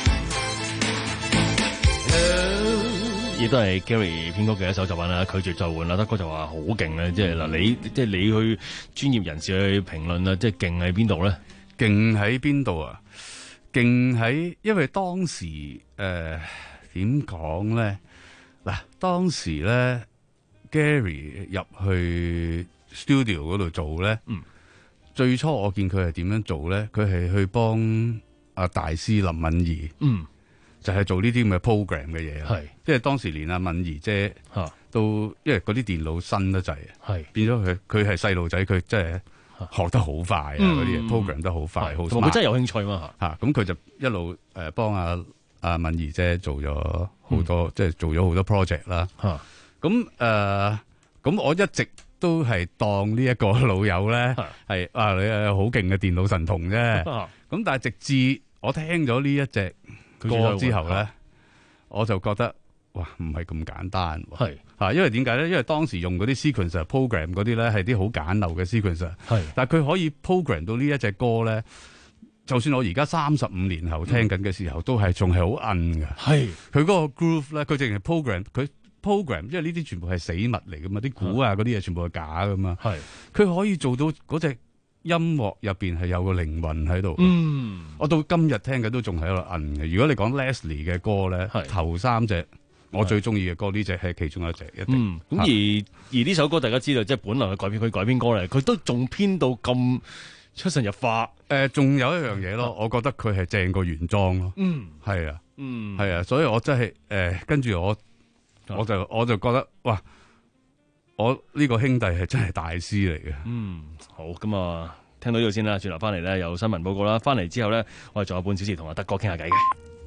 S3: 亦都係 Gary 編曲嘅一首作品啦，拒絕再換啦。德哥就話好勁咧，即係嗱，你即係你去專業人士去評論啦，即係勁喺邊度咧？
S19: 勁喺邊度啊？勁喺，因為當時誒點講咧？嗱，當時咧 Gary 入去 studio 嗰度做咧，
S3: 嗯，最
S19: 初我見佢係點樣做咧？佢係去幫阿大師林敏儀，
S3: 嗯，
S19: 就係、是、做呢啲咁嘅 program 嘅嘢，
S3: 係，
S19: 即係當時連阿敏儀姐都，因為嗰啲電腦新得滯，係變咗佢佢係細路仔，佢即係。學得好快啊！嗰啲嘢 program 得好快，好
S3: 佢真係有興趣嘛
S19: 嚇。咁佢就一路誒幫阿阿敏儀姐做咗好多，嗯、即係做咗好多 project 啦。嚇咁誒，咁我一直都係當呢一個老友咧係啊，你係好勁嘅電腦神童啫。咁但係直至我聽咗呢一隻歌之後咧，我就覺得哇，唔係咁簡單。
S3: 係
S19: 嚇，因為點解咧？因為當時用嗰啲 sequencer program 嗰啲咧係啲好簡陋嘅 sequencer。係，但係佢可以 program 到呢一隻歌咧，就算我而家三十五年後聽緊嘅時候，嗯、都係仲係好韌嘅。係，佢嗰個 groove 咧，佢淨係 program 佢 program，因為呢啲全部係死物嚟噶嘛，啲鼓啊嗰啲嘢全部係假噶嘛。係，佢可以做到嗰隻音樂入邊係有個靈魂喺度。嗯，我到今日聽嘅都仲係喺度韌嘅。如果你講 Leslie 嘅歌咧，頭三隻我最中意嘅歌，呢隻係其中一隻。一定。
S3: 嗯，咁而而呢首歌大家知道，即係本來嘅改編，佢改編歌嚟，佢都仲編到咁出神入化。誒、
S19: 呃，仲有一樣嘢咯，我覺得佢係正過原裝咯。嗯，係啊，嗯，係啊，所以我真係誒，跟住我，我就我就覺得，哇！我呢個兄弟係真係大師嚟嘅。
S3: 嗯，好，咁啊，聽到呢度先啦，轉頭翻嚟咧有新聞報告啦，翻嚟之後咧，我哋仲有半小時同阿德哥傾下偈嘅。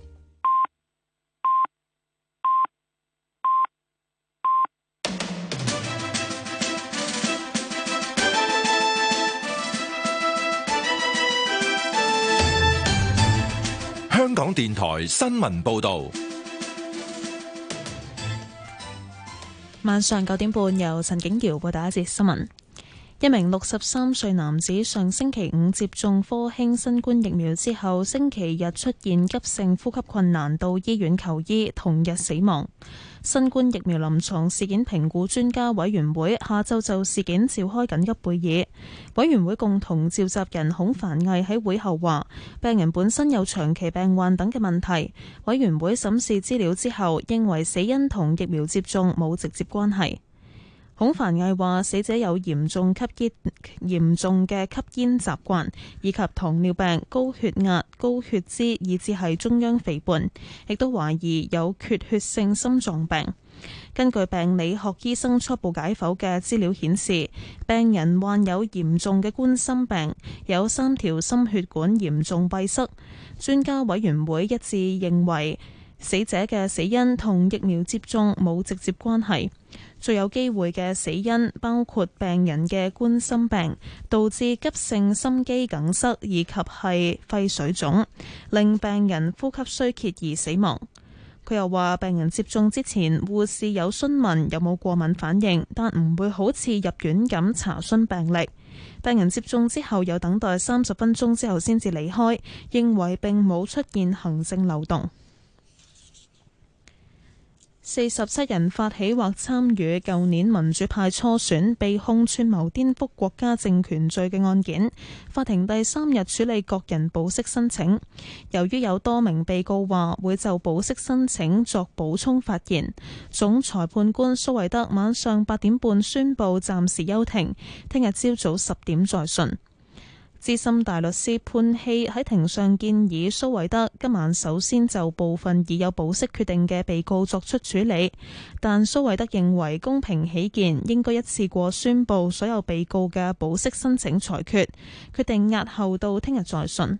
S4: 香港電台新聞報道。
S1: 晚上九點半，由陳景瑤報道一節新聞。一名六十三歲男子上星期五接種科興新冠疫苗之後，星期日出現急性呼吸困難，到醫院求醫，同日死亡。新冠疫苗臨床事件評估專家委員會下晝就事件召開緊急會議，委員會共同召集人孔繁毅喺會後話，病人本身有長期病患等嘅問題，委員會審視資料之後，認為死因同疫苗接種冇直接關係。孔繁毅話，死者有嚴重吸煙、嚴重嘅吸煙習慣，以及糖尿病、高血壓、高血脂，以至係中央肥胖，亦都懷疑有缺血性心臟病。根據病理學醫生初步解剖嘅資料顯示，病人患有嚴重嘅冠心病，有三條心血管嚴重閉塞。專家委員會一致認為，死者嘅死因同疫苗接種冇直接關係。最有機會嘅死因包括病人嘅冠心病導致急性心肌梗塞，以及係肺水腫，令病人呼吸衰竭而死亡。佢又話，病人接種之前，護士有詢問有冇過敏反應，但唔會好似入院咁查詢病歷。病人接種之後有等待三十分鐘之後先至離開，認為並冇出現行政漏洞。四十七人發起或參與舊年民主派初選被控串謀顛覆國家政權罪嘅案件，法庭第三日處理各人保釋申請。由於有多名被告話會就保釋申請作補充發言，總裁判官蘇惠德晚上八點半宣布暫時休庭，聽日朝早十點再訊。資深大律師潘希喺庭上建議蘇惠德今晚首先就部分已有保釋決定嘅被告作出處理，但蘇惠德認為公平起見，應該一次過宣布所有被告嘅保釋申請裁決，決定押後到聽日再訊。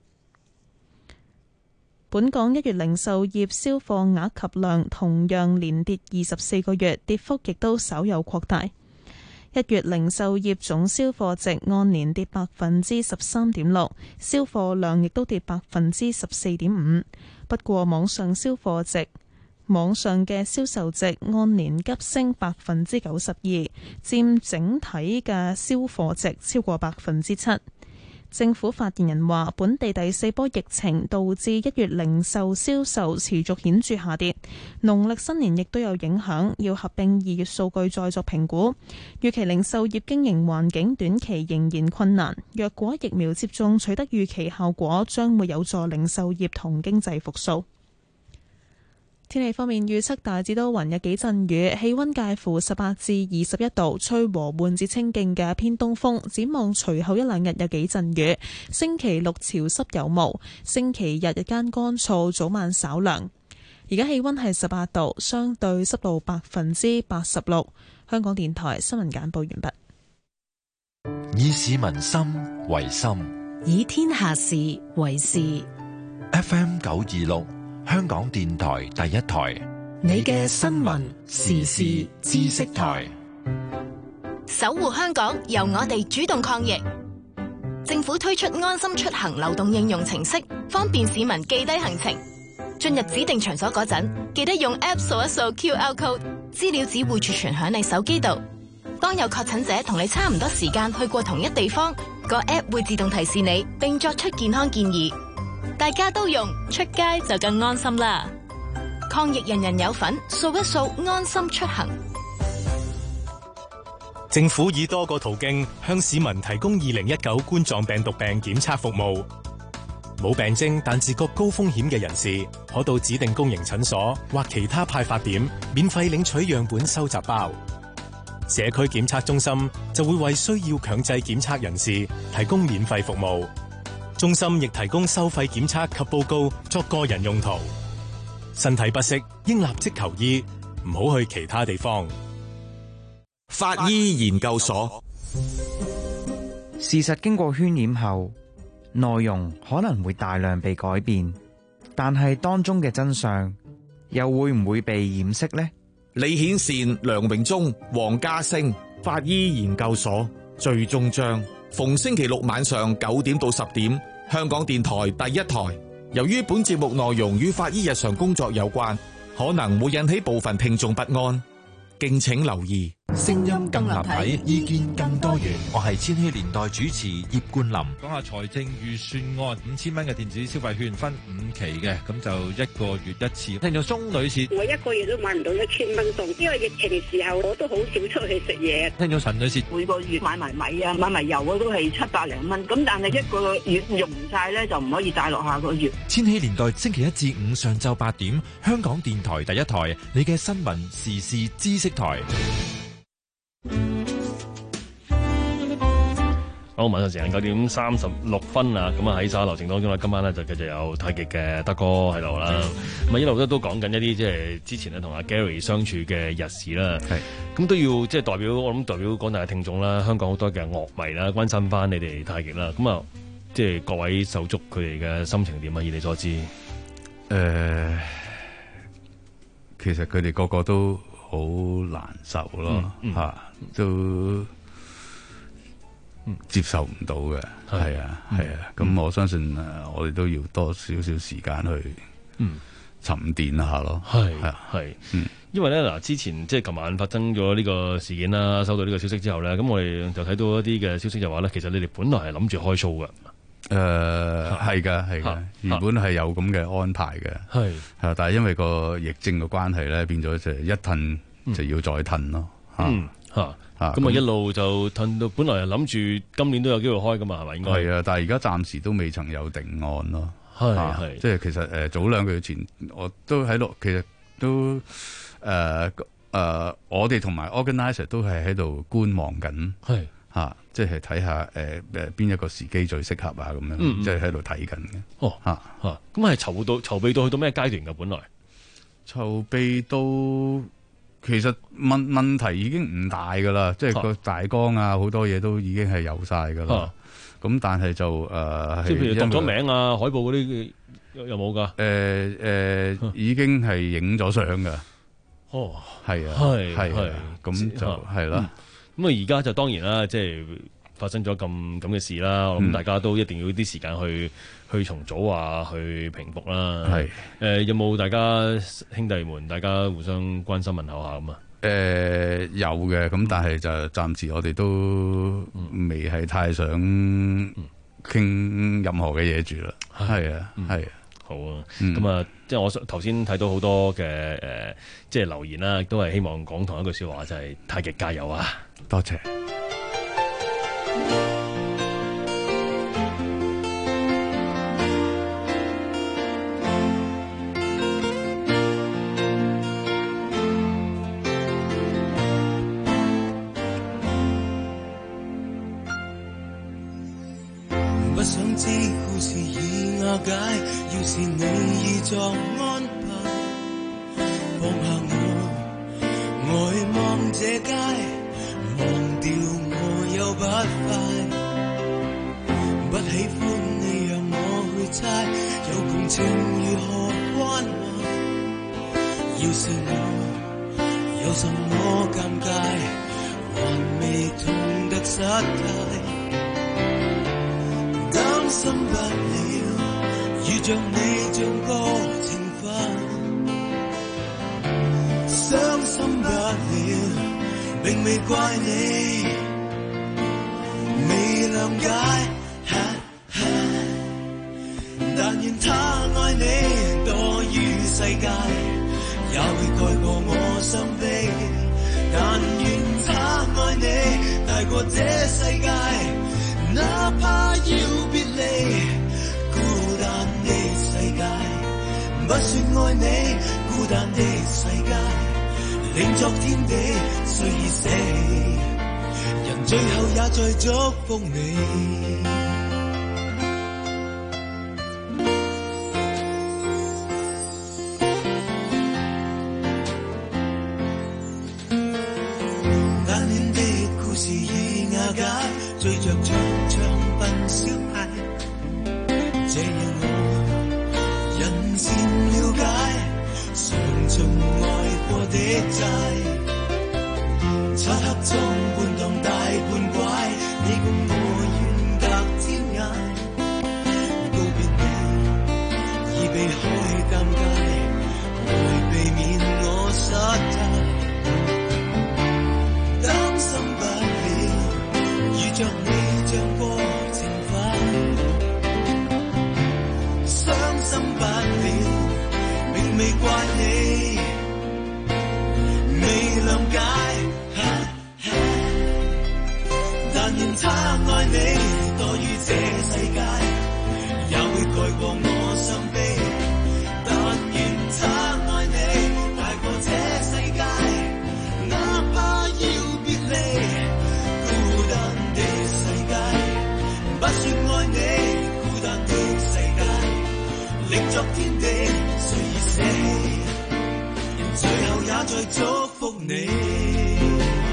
S1: 本港一月零售業銷貨額及量同樣連跌二十四個月，跌幅亦都稍有擴大。一月零售業總銷貨值按年跌百分之十三點六，銷貨量亦都跌百分之十四點五。不過網上銷貨值、網上嘅銷售值按年急升百分之九十二，佔整體嘅銷貨值超過百分之七。政府發言人話，本地第四波疫情導致一月零售銷售持續顯著下跌，農曆新年亦都有影響，要合併二月數據再作評估。預期零售業經營環境短期仍然困難，若果疫苗接種取得預期效果，將會有助零售業同經濟復甦。天氣方面預測大致多雲，有幾陣雨，氣溫介乎十八至二十一度，吹和緩至清勁嘅偏東風。展望隨後一兩日有幾陣雨，星期六潮濕有霧，星期日日間乾燥，早晚稍涼。而家氣溫係十八度，相對濕度百分之八十六。香港電台新聞簡報完
S4: 畢。以市民心為心，
S20: 以天下事為事。
S4: F M 九二六。香港電台第一台，
S20: 你嘅新聞時事知識台，
S5: 守護香港，由我哋主動抗疫。 政府推出安心出行流動應用程式，方便市民記低行程。進入指定場所嗰陣，記得用 App 掃一掃 Q R code， 資料只會儲存響你手機度。當有確診者同你差唔多時間去過同一地方，個 App 會自動提示你，並作出健康建議。大家都用，出街就更安心啦！抗疫人人有份，掃一掃安心出行。
S6: 政府以多個途徑向市民提供二零一九冠狀病毒病檢測服務。冇病徵但自覺高風險嘅人士，可到指定公營診所或其他派發點免費領取樣本收集包。社區檢測中心就會為需要強制檢測人士提供免費服務。中心亦提供收費檢測及報告作個人用途。身體不適應立即求醫，唔好去其他地方。
S7: 法醫研究所，
S8: 事實經過渲染後，內容可能會大量被改變，但係當中嘅真相又會唔會被掩飾呢？
S7: 李顯善、梁榮忠、黃家星，法醫研究所最終章，逢星期六晚上九點到十點，香港電台第一台。由於本節目內容與法醫日常工作有關，可能會引起部分聽眾不安，敬請留意。
S4: 聲音更立體，意見更多元。我係千禧年代主持葉冠霖。
S10: 講下財政預算案，五千蚊嘅電子消費券分五期嘅，咁就一個月一次。聽咗鍾女士，
S26: 我一個月都買唔到一千蚊餸，因為疫情時候我都好少出去食嘢。
S10: 聽咗陳女士，
S26: 每個月買埋米啊，買埋油啊，都係七百零蚊。咁但係一個月用唔晒咧，就唔可以帶落下個月。
S10: 千禧年代星期一至五上晝八點，香港電台第一台，你嘅新聞時事知識台。
S3: 好，晚上時間九點三十六分啊！咁啊喺沙流程當中咧，今晚咧就繼續有太極嘅德哥喺度啦。咁啊一路都都講緊一啲即係之前咧同阿 Gary 相處嘅日事啦。係咁都要即係代表我諗代表廣大嘅聽眾啦，香港好多嘅樂迷啦，關心翻你哋太極啦。咁啊即係各位手足佢哋嘅心情點啊？以你所知，誒、
S19: 呃，其實佢哋個個都好難受咯，吓、嗯嗯啊、都。接受唔到嘅，係啊，係啊，咁、嗯、我相信誒、嗯，我哋都要多少少時間去沉澱下咯。係係
S3: 係，嗯，因為咧嗱，之前即係琴晚發生咗呢個事件啦，收到呢個消息之後咧，咁我哋就睇到一啲嘅消息就話咧，其實你哋本來係諗住開 show 嘅。誒、呃，係噶係噶，原本係有咁嘅安排嘅，係係，但係因為個疫症嘅關係咧，變咗就一褪就要再褪咯，吓、嗯。吓、啊，咁啊一路就褪到，本來係諗住今年都有機會開噶嘛，係咪應該？係啊，但係而家暫時都未曾有定案咯。係係、啊，即係其實誒、呃、早兩個月前我都喺度，其實都誒誒、呃呃，我哋同埋 organizer 都係喺度觀望緊。係吓、啊，即係睇下誒誒邊一個時機最適合啊咁樣，嗯、即係喺度睇緊嘅。哦吓吓，咁係籌到籌備到去到咩階段噶？本來籌備到。其實問問題已經唔大噶啦，即係個大綱啊，好多嘢都已經係有晒噶啦。咁、啊、但係就誒，即、呃、係譬如讀咗名啊，海報嗰啲有冇噶？誒誒、呃呃，已經係影咗相噶。哦，係啊，係係，咁就係啦。咁啊，而家就當然啦，即係發生咗咁咁嘅事啦。我諗大家都一定要啲時間去。去重組啊，去平復啦。係誒、呃，有冇大家兄弟們，大家互相關心問候下咁啊？誒、呃，有嘅，咁但係就暫時我哋都未係太想傾任何嘅嘢住啦。係啊，係啊，好啊。咁、嗯、啊，即係我頭先睇到好多嘅誒、呃，即係留言啦，都係希望講同一句說話，就係、是、太極加油啊！多謝。
S13: 不想知故事已瓦解，要是你已作安排，放下我，呆望這街，忘掉我有不快。不喜歡你讓我去猜，有共情如何關懷？要是我有什麼尷尬，還未痛得失態。 心不了，遇着你像個懲罰。傷心不了，並未怪你，未諒解。哈哈，但願他愛你多於世界，也會蓋過我傷悲。但願他愛你大過這世界，哪怕要別離。孤單的世界，不說愛你，孤單的世界，另作天地，雖已捨棄，人最後也在祝福你。追着長長奔小孩，這樣我人漸了解，常從愛過的債，漆黑中半當大半怪，你共我遠隔天涯，告別你已避開尷尬，為避免我失態。着你像個懲罰，傷心不了，並未怪你，未諒解。哈哈，但願他愛你多於這世界，也會蓋過我傷悲。但願他愛你大過這世界，哪怕要別離。不說愛你，孤單的世界，另作天地，雖已捨棄，人最後也在祝福你。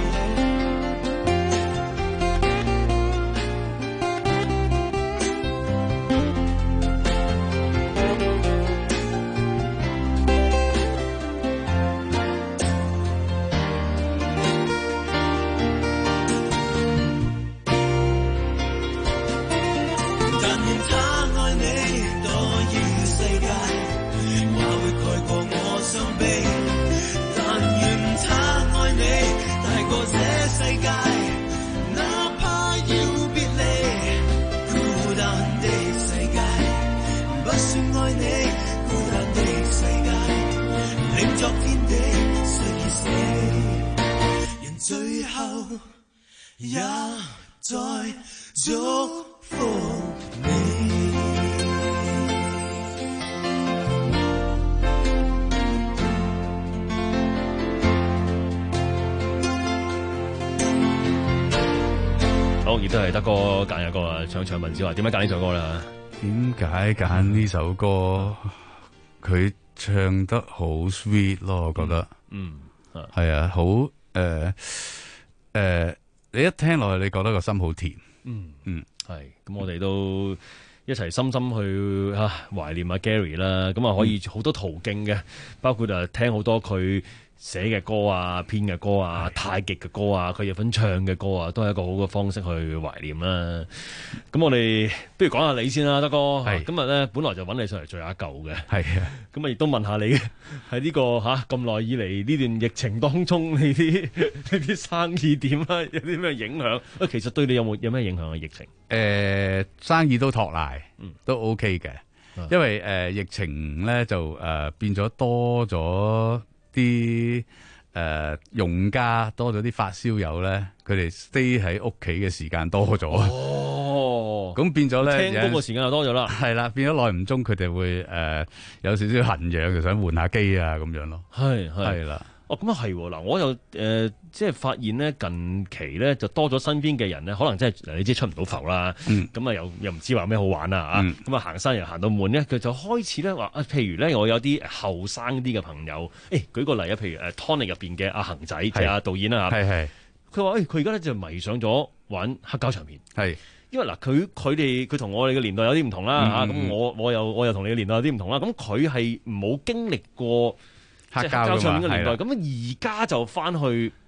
S13: 最後也在祝福你。
S3: 好，亦都係德哥揀嘅歌啊！唱唱文子話點解揀呢首歌咧？
S19: 點解揀呢首歌？佢唱得好 sweet 咯，我覺得。嗯，係啊，好。誒誒、呃呃，你一聽落去，你覺得個心好甜。
S3: 嗯嗯，係。咁我哋都一齊深深去吓懷念阿 Gary 啦。咁啊，可以好多途徑嘅，包括誒聽好多佢寫嘅歌啊、編嘅歌啊、太極嘅歌啊，佢有份唱嘅歌啊，都係一個好嘅方式去懷念啦。咁我哋不如講下你先啦，德哥。係今日咧，本來就揾你上嚟聚下舊嘅。係啊。咁啊，亦都問下你喺呢個吓咁耐以嚟呢段疫情當中，你啲呢啲生意點啊？有啲咩影響？啊，其實對你有冇有咩影響啊？疫情？誒、
S19: 呃，生意都托賴，
S3: 嗯，
S19: 都 OK 嘅。因為誒、呃、疫情咧就誒、呃、變咗多咗。啲誒、呃、用家多咗啲發燒友咧，佢哋 stay 喺屋企嘅時間多咗，哦，咁變咗咧，
S3: 聽歌嘅時間又多咗啦，
S19: 係啦，變咗耐唔中佢哋會誒、呃、有少少痕癢，就想換下機啊咁樣咯，
S3: 係
S19: 係啦。
S3: 哦，咁啊係嗱，我又誒、呃、即係發現咧，近期咧就多咗身邊嘅人咧，可能真係你知出唔到埠啦，咁啊、嗯、又又唔知話咩好玩啊嚇，咁啊、嗯、行山又行到悶咧，佢就開始咧話啊，譬如咧我有啲後生啲嘅朋友，誒、欸、舉個例啊，譬如誒 Tony 入邊嘅阿恒仔，係阿導演啊嚇，係係，佢話誒佢而家咧就迷上咗玩黑膠唱片，係。因為嗱，佢佢哋佢同我哋嘅年代有啲唔同啦嚇，咁、嗯、我我又我又同你嘅年代有啲唔同啦，咁佢係冇經歷過。黑膠唱片嘅年代，咁而家就翻去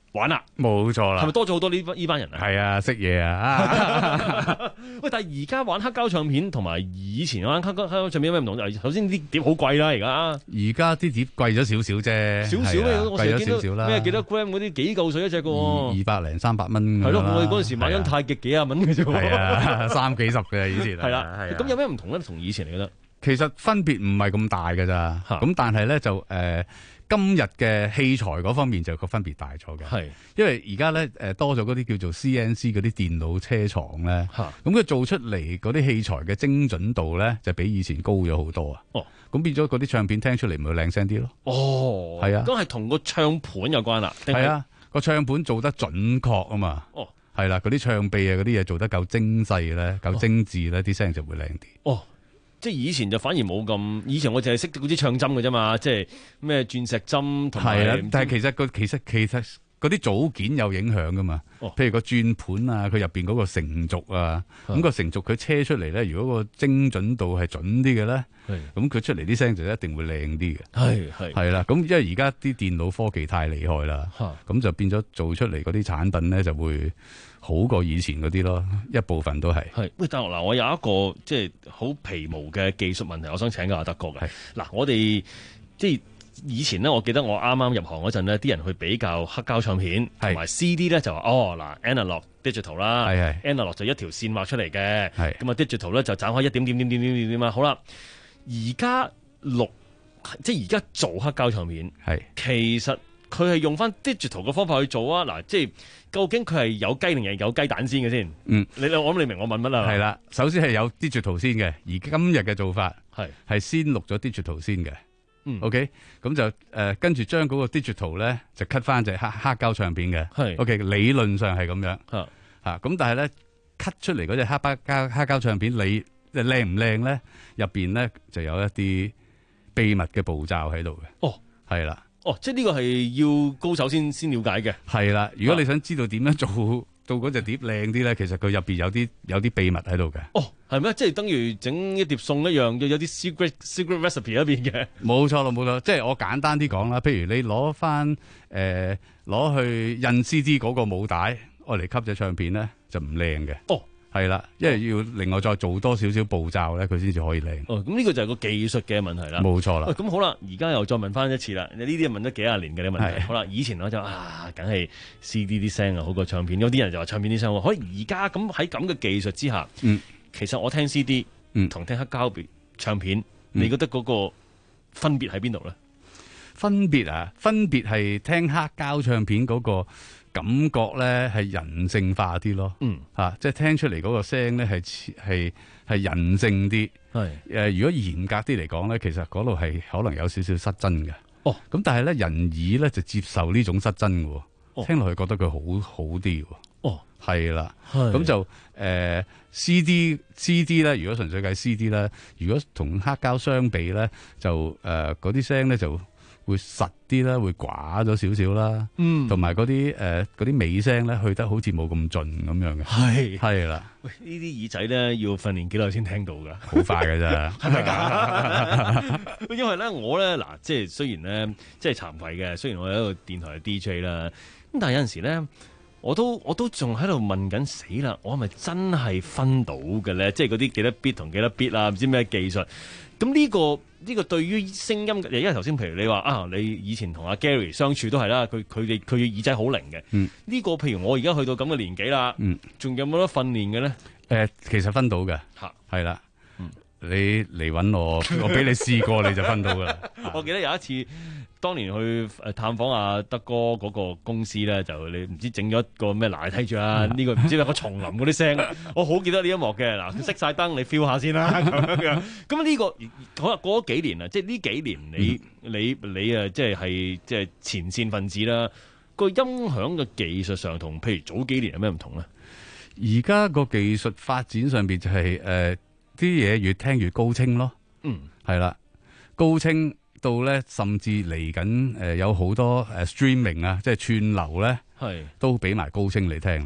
S3: 玩啦，
S19: 冇錯啦，
S3: 係咪多咗好多呢呢班人啊？
S19: 係啊，識嘢啊！
S3: 喂，但係而家玩黑膠唱片同埋以前玩黑膠黑膠唱片有咩唔同？首先啲碟好貴啦，而家
S19: 而家啲碟貴咗少少啫，
S3: 少少咩？我成日見到
S19: 貴咗少少啦，
S3: 咩幾多 gram 嗰啲幾嚿水一隻嘅喎，
S19: 二百零三百蚊。
S3: 係咯，我哋嗰陣時買緊太極幾廿蚊嘅啫喎，
S19: 係啊，三幾十嘅以前。
S3: 係啦，咁有咩唔同咧？同以前你覺得？
S19: 其實分別唔係咁大㗎咋，咁但係咧就誒。呃今日嘅器材嗰方面就個分別大咗嘅，係因為而家咧誒多咗嗰啲叫做 C N C 嗰啲電腦車床咧，咁佢做出嚟嗰啲器材嘅精準度咧就比以前高咗好多啊！哦，咁變咗嗰啲唱片聽出嚟咪會靚聲啲咯。哦，係啊，咁係同個唱盤有關啦。係啊，個唱盤做得準確啊嘛。哦，係啦，嗰啲唱臂啊嗰啲嘢做得夠精細咧，夠精緻咧，啲聲就會靚啲。哦。即係以前就反而冇咁，以前我淨係識嗰啲唱針嘅啫嘛，即係咩鑽石針同埋。係啦，但係其實個其實其實嗰啲組件有影響噶嘛。哦，譬如個轉盤啊，佢入邊嗰個成軸啊，咁、嗯、個成軸佢車出嚟咧，如果個精準度係準啲嘅咧，咁佢出嚟啲聲就一定會靚啲嘅。係係係啦，咁因為而家啲電腦科技太厲害啦，咁就變咗做出嚟嗰啲產品咧就會好過以前嗰啲咯，一部分都係。係喂，但嗱，我有一個即係好皮毛嘅技術問題，我想請教阿德哥嘅。嗱，我哋即係以前咧，我記得我啱啱入行嗰陣咧，啲人去比較黑膠唱片同埋 C D 咧，就話哦嗱 analog digital 啦，係係 analog 就一條線畫出嚟嘅，係咁啊 digital 咧就斬開一點點點點點點點啊，好啦，而家錄即係而家做黑膠唱片，係其實佢係用翻 digital 嘅方法去做啊，嗱，即係。究竟佢係有雞定係有雞蛋先嘅先？嗯，你我諗你明我問乜啦？係啦，首先係有 digital 先嘅，而今日嘅做法係係先錄咗 digital 先嘅。嗯 ，OK，咁就誒跟住將嗰個 digital 咧就 cut 翻隻黑黑膠唱片嘅。係 ，OK， 理論上係咁樣。嚇嚇，咁但係咧 cut 出嚟嗰隻黑膠膠黑膠唱片，你即係靚唔靚咧？入邊咧就有一啲秘密嘅步驟喺度嘅。哦，係啦。哦，即係呢個係要高手先先了解嘅。係啦，如果你想知道點樣做到嗰隻碟靚啲咧，其實佢入邊有啲有啲秘密喺度嘅。哦，係咩？即係等於整一碟餸一樣，有有啲 secret secret recipe 喺邊嘅。冇錯咯，冇錯。即係我簡單啲講啦，譬如你攞翻誒攞去印 C D 嗰個母帶，愛嚟吸隻唱片咧，就唔靚嘅。哦。係啦，因為要另外再做多少少步驟咧，佢先至可以靚。哦，咁呢個就係個技術嘅問題啦。冇錯啦。喂，咁好啦，而家又再問翻一次啦。你呢啲問咗幾廿年嘅啲問題。好啦，以前我就啊，梗係 C D 啲聲啊好過唱片。有啲人就話唱片啲聲好。可以而家咁喺咁嘅技術之下，嗯，其實我聽 C D，嗯，同聽黑膠唱片，嗯，你覺得嗰個分別喺邊度咧？分別啊，分別係聽黑膠唱片嗰個感覺咧係人性化啲咯，嗯嚇、啊，即係聽出嚟嗰個聲咧係係係人性啲，係誒、呃。如果嚴格啲嚟講咧，其實嗰度係可能有少少失真嘅。哦，咁但係咧人耳咧就接受呢種失真嘅，哦、聽落去覺得佢好好啲。哦，係啦，咁就誒、呃、C D C D 咧，如果純粹計 C D 咧，如果同黑膠相比咧，就誒嗰啲聲咧就會實啲啦，會寡咗少少啦，嗯，同埋嗰啲誒嗰啲尾聲咧，去得好似冇咁盡咁樣嘅，係係啦。喂，呢啲耳仔咧要訓練幾耐先聽到噶？好快㗎咋，係咪㗎？因為咧我咧嗱，即係雖然咧即係慚愧嘅，雖然我係一個電台嘅 D J 啦，咁但係有陣時咧，我都我都仲喺度問緊死啦，我係咪真係分到嘅咧？即係嗰啲幾多 bit 同幾多 bit 啊？唔知咩技術？咁呢個呢個對於聲音嘅，因為頭先譬如你話啊，你以前同阿 Gary 相處都係啦，佢佢哋佢嘅耳仔好靈嘅。呢、嗯呢個譬如我而家去到咁嘅年紀啦，仲、嗯、有冇得訓練嘅咧？誒、呃，其實分到嘅，係啦。你嚟揾我，我俾你試過你就分到噶啦。我記得有一次，當年去探訪阿德哥嗰個公司咧，就你唔知整咗一個咩嗱，你睇住啊，呢、呢個唔知有個叢林嗰啲聲，我好記得呢一幕嘅。嗱，熄晒燈，你 feel 下先啦咁樣。咁呢、呢個好啦，過咗幾年啦，即係呢幾年你、嗯、你你誒，即係係即係前線分子啦。個音響嘅技術上同譬如早幾年有咩唔同咧？而家個技術發展上邊就係、是、誒。呃啲嘢越聽越高清咯，嗯，係啦，高清到咧，甚至嚟緊誒有好多誒 streaming 啊，即係串流咧，係都俾埋高清嚟聽啦。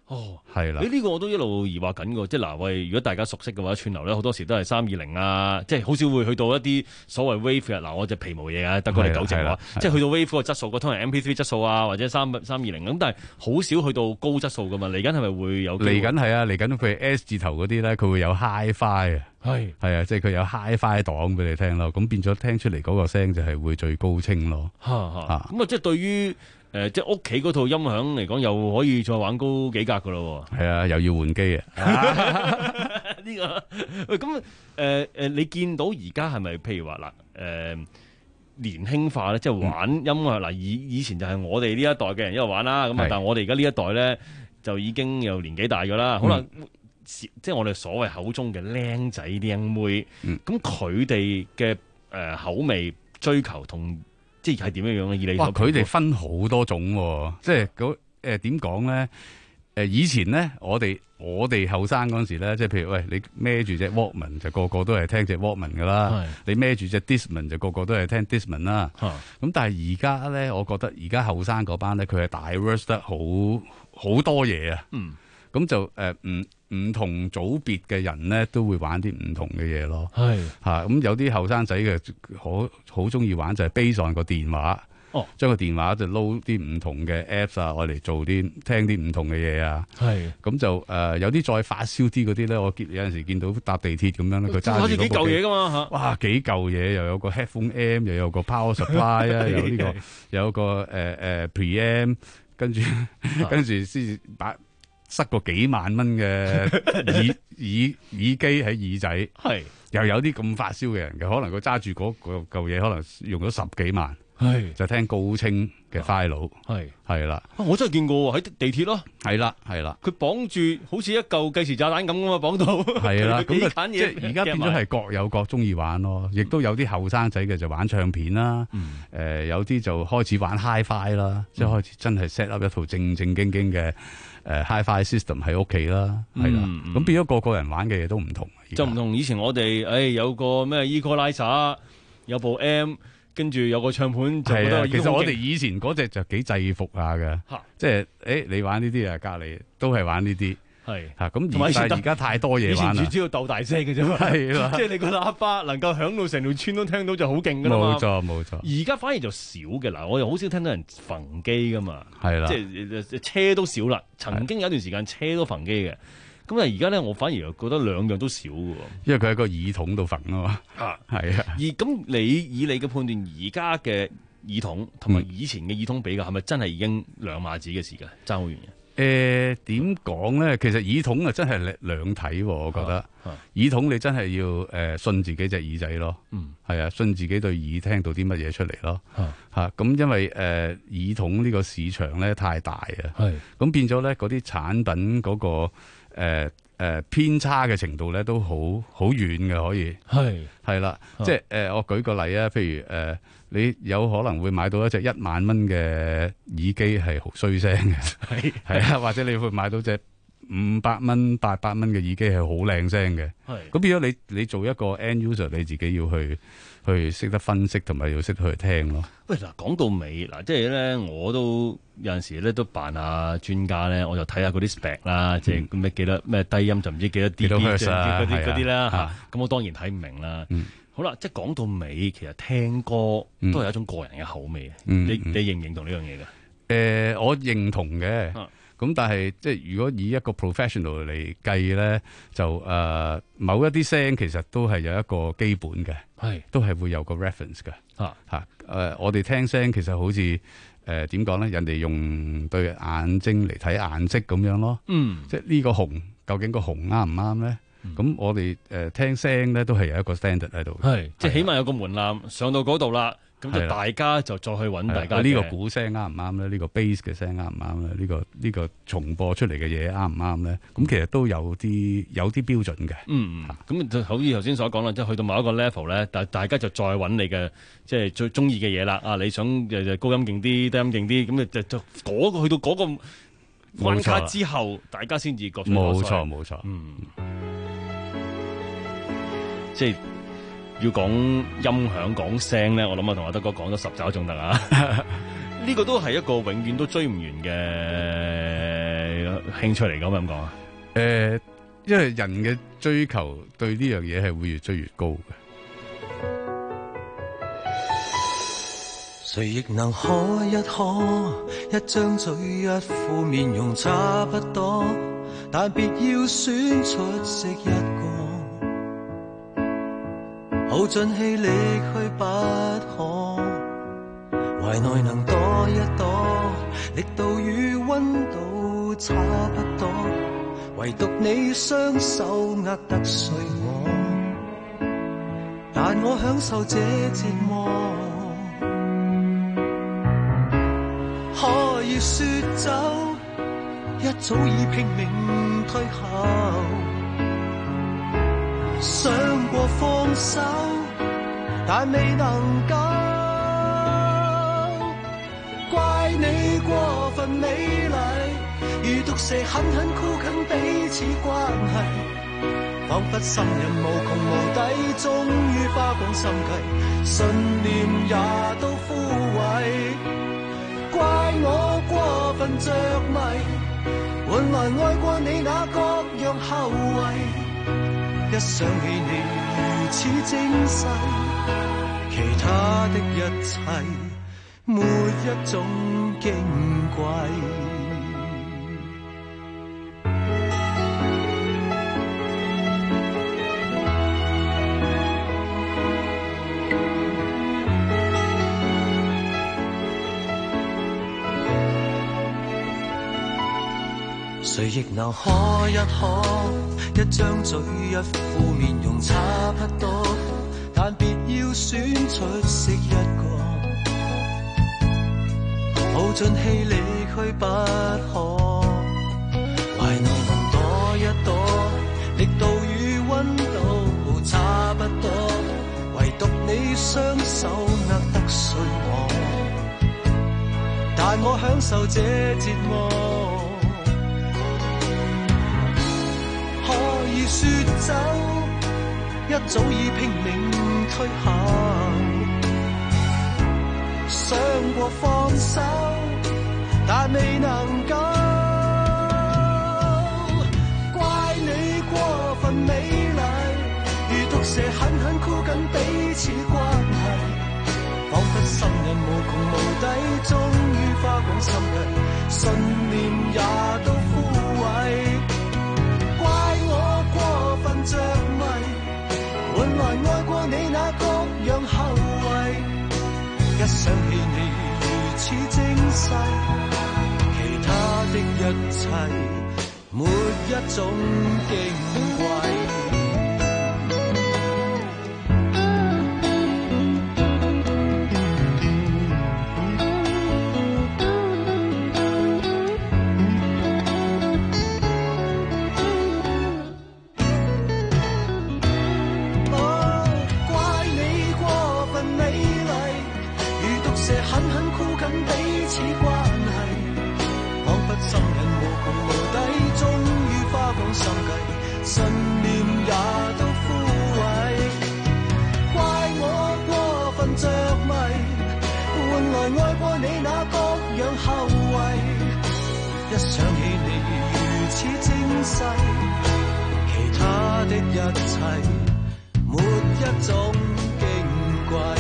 S3: 哦，
S19: 係啦。
S3: 你呢個我都一路疑惑緊嘅，即係嗱，喂，如果大家熟悉嘅話，串流咧好多時都係三二零啊，即係好少會去到一啲所謂 wave 嘅。嗱，我隻皮毛嘢啊，得過你糾正我，即係去到 wave 個質素，個通常 M P 三 質素啊，或者三三二零咁，但係好少去到高質素噶嘛。嚟緊係咪會有？
S19: 嚟緊係啊，嚟緊佢 S 字頭嗰啲咧，佢會有 Hi-Fi 啊，係係啊，即係佢有 Hi-Fi 檔俾你聽咯，咁變咗聽出嚟嗰個聲就係會最高清咯。
S3: 嚇嚇，咁啊，即係對於。誒、呃，即係屋企嗰套音響嚟講，又可以再玩高幾格噶咯喎。
S19: 係啊，又要換機啊！
S3: 呢、這個喂，咁誒誒，你見到而家係咪譬如話嗱，誒、呃、年輕化咧，即係玩音樂嗱，以、嗯、以前就係我哋呢一代嘅人一路玩啦，咁啊，但係我哋而家呢一代咧就已經有年紀大噶啦，可能、嗯、即係我哋所謂口中嘅靚仔靚妹，咁佢哋嘅誒口味追求同。即係點樣樣咧？以你
S19: 哇，佢哋分好多種、啊，即係嗰誒點講咧？誒以前咧，我哋我哋後生嗰陣時咧，即係譬如喂，你孭住隻 Walkman 就個個都係聽隻 Walkman 噶啦，你孭住隻 Discman 就個個都係聽 Discman 啦。咁但係而家咧，我覺得而家後生嗰班咧，佢係 diverse 得好好多嘢啊。嗯，咁就誒唔唔同組別嘅人咧，都會玩啲唔同嘅嘢咯。係嚇，咁有啲後生仔嘅好好中意玩就係 base on 個電話，哦，將個電話就撈啲唔同嘅 apps 啊，我嚟做啲聽啲唔同嘅嘢啊。係咁就誒、呃、有啲再發燒啲嗰啲咧，我見有陣時見到搭地鐵咁樣咧，佢揸住幾嚿嘢噶嘛嚇，哇幾嚿嘢，又有個 headphone M， 又有個 power supply 啊，有呢、這個有個誒誒、呃、preamp， 跟住跟住先至把。塞個幾萬蚊嘅耳耳耳機喺耳仔，係又有啲咁發燒嘅人嘅，可能佢揸住嗰嚿嘢，可能用咗十幾萬，係就聽高清嘅 file， 係係啦，
S3: 我真係見過喺地鐵咯，
S19: 係啦係啦，
S3: 佢綁住好似一嚿計時炸彈咁噶嘛，綁到
S19: 係啦，咁
S3: 啊
S19: 即係而家變咗係各有各中意玩咯，亦都有啲後生仔嘅就玩唱片啦，誒、嗯呃、有啲就開始玩 Hi-Fi 啦，嗯、即係開始真係 set up 一套正正經經嘅。誒 Hi-Fi system 喺屋企啦，係啦，咁、嗯、變咗個個人玩嘅嘢都唔同，
S3: 就唔同以前我哋，誒、哎、有個咩 Equalizer， 有部 M， 跟住有個唱盤就覺得。其
S19: 實我哋以前嗰隻就幾制服下嘅，即係誒你玩呢啲啊，隔離都係玩呢啲。係嚇，咁而但係而家太多嘢玩啦。以前只要鬥大聲嘅啫嘛，係啦，即係你個喇叭能夠響到成條村都聽到就好勁噶啦嘛。冇錯冇錯。而家反而就少嘅嗱，我又好少聽到人焚機噶嘛。係啦，即係車都少啦。曾經有一段時間車都焚機嘅，咁啊而家咧我反而又覺得兩樣都少嘅。因為佢喺個耳筒度焚啊嘛。啊，係啊。而咁你以你嘅判斷，而家嘅耳筒同埋以前嘅耳筒比較，係咪真係已經兩碼子嘅事㗎？爭好遠嘅。 誒點講咧？其實耳筒啊真係兩睇喎，我覺得。啊啊、耳筒你真係要誒、呃、信自己隻耳仔咯。嗯。係啊，信自己對耳聽到啲乜嘢出嚟咯。嚇、啊。咁、啊、因為誒、呃、耳筒呢個市場咧太大啊。係。咁變咗咧嗰啲產品嗰、那個誒、呃呃、偏差嘅程度咧都好好遠嘅，可以。係。係啦，即係誒、呃、我舉個例啊，譬如誒。呃你有可能會買到一隻一萬蚊嘅耳機係好衰聲嘅，係係啊，或者你會買到隻五百蚊、八百蚊嘅耳機係好靚聲嘅，係咁變咗你你做一個 end user，你自己要去去識得分析同埋要識得去聽咯。
S3: 喂，嗱講到尾嗱，即係咧我都有陣時咧都扮下專家咧，我就睇下嗰啲 spec 啦，即係咩幾多咩低音就唔知幾多 D B 嗰啲嗰啲啦嚇，咁我當然睇唔明啦。嗯好啦，即係講到尾，其實聽歌都係一種個人嘅口味。嗯、你你認唔認同呢樣嘢嘅？誒、
S19: 呃，我認同嘅。咁、啊、但係即係如果以一個 professional 嚟計咧，就誒、呃、某一啲聲其實都係有一個基本嘅，係都係會有個 reference 嘅。嚇嚇誒，我哋聽聲其實好似誒點講咧？人哋用對眼睛嚟睇顏色咁樣咯。嗯，即係呢個紅究竟個紅啱唔啱咧？咁、嗯、我哋誒、呃、聽聲咧都係有一個 standard 喺度，係
S3: 即係起碼有個門檻，上到嗰度啦，咁就大家就再去揾大家。呢、
S19: 這個鼓聲啱唔啱咧？呢、這個 bass 嘅聲啱唔啱咧？呢、這個呢、這個重播出嚟嘅嘢啱唔啱咧？咁、嗯、其實都有啲有啲標準嘅。嗯嗯，咁就好似頭先所講啦，即係去到某一個 level 咧，但大家就再揾你嘅即係最中意嘅嘢啦。啊，你想誒高音勁啲、低音勁啲，咁就就嗰、那個去到嗰個關卡之後，大家先至覺得冇錯冇錯。
S3: 嗯。即係要講音響講聲咧，我諗啊同阿德哥講咗十集仲得啊！呢個都係一個永遠都追唔完嘅興趣嚟講咁講啊？
S19: 誒、呃，因為人嘅追求對呢樣嘢係會越追越高嘅。
S13: 誰亦能可一可，一張嘴一副面容差不多，但別要選出色一個，耗盡氣力去不可，懷內能躲一躲，力度與溫度差不多，唯獨你雙手握得碎我，但我享受這折磨。可以說走，一早已拼命退後，想過放手，但未能夠。怪你過分美麗，如毒蛇狠狠箍緊彼此關係，彷彿心人無窮無底，終於花光心計，信念也都枯萎。怪我過分着迷，換來愛過你那各樣後遺，一想起你如此精細，其他的一切沒一種矜貴。誰亦能可一可，一張嘴一副面容差不多，但別要選出色一個，耗盡氣力去不可，懷內能躲一躲，力度與溫度差不多，唯獨你雙手握得碎我，但我享受這折磨。說走，一早已拼命退後，想過放手，但未能夠。怪你過分美麗，如毒蛇狠狠箍緊彼此關係，彷彿心人無窮無底，終於花光心計，信念也都枯萎。着迷，換來愛過你那各樣後遺，一想起你如此精細，其他的一切沒一種矜貴。一想起你如此精細，其他的一切沒一種矜貴。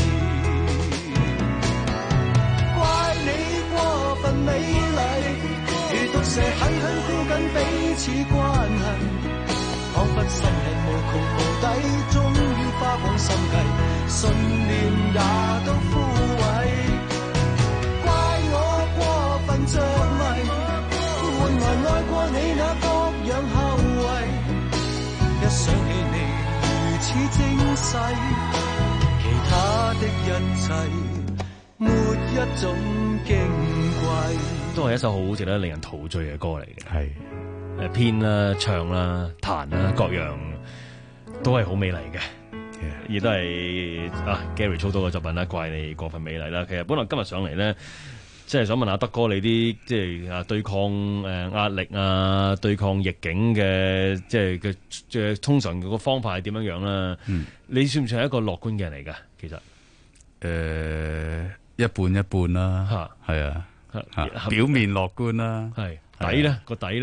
S13: 怪你過分美麗，如毒蛇狠狠箍緊彼此關係，彷彿心人無窮無底，終於花光心計，信念也都枯萎。怪我過分着迷，換來愛過你那各樣後遺，一想起你如此精細，其他的一切沒一種矜貴。
S3: 都係一首好值得令人陶醉嘅歌嚟嘅，
S19: 係
S3: 誒編啦、唱啦、彈啦，各樣都係好美麗嘅，亦都係啊 Gary 操刀嘅作品啦，怪你過分美麗啦。其實本來今日上嚟咧，即係想問下德哥你啲即係啊對抗誒壓力啊，對抗逆境嘅即係嘅即係通常個方法係點樣樣啦？嗯，你算唔算係一個樂觀嘅人嚟㗎？其實誒、
S19: 呃、一半一半啦，嚇係啊，嚇表面樂觀啦，
S3: 係底咧個底咧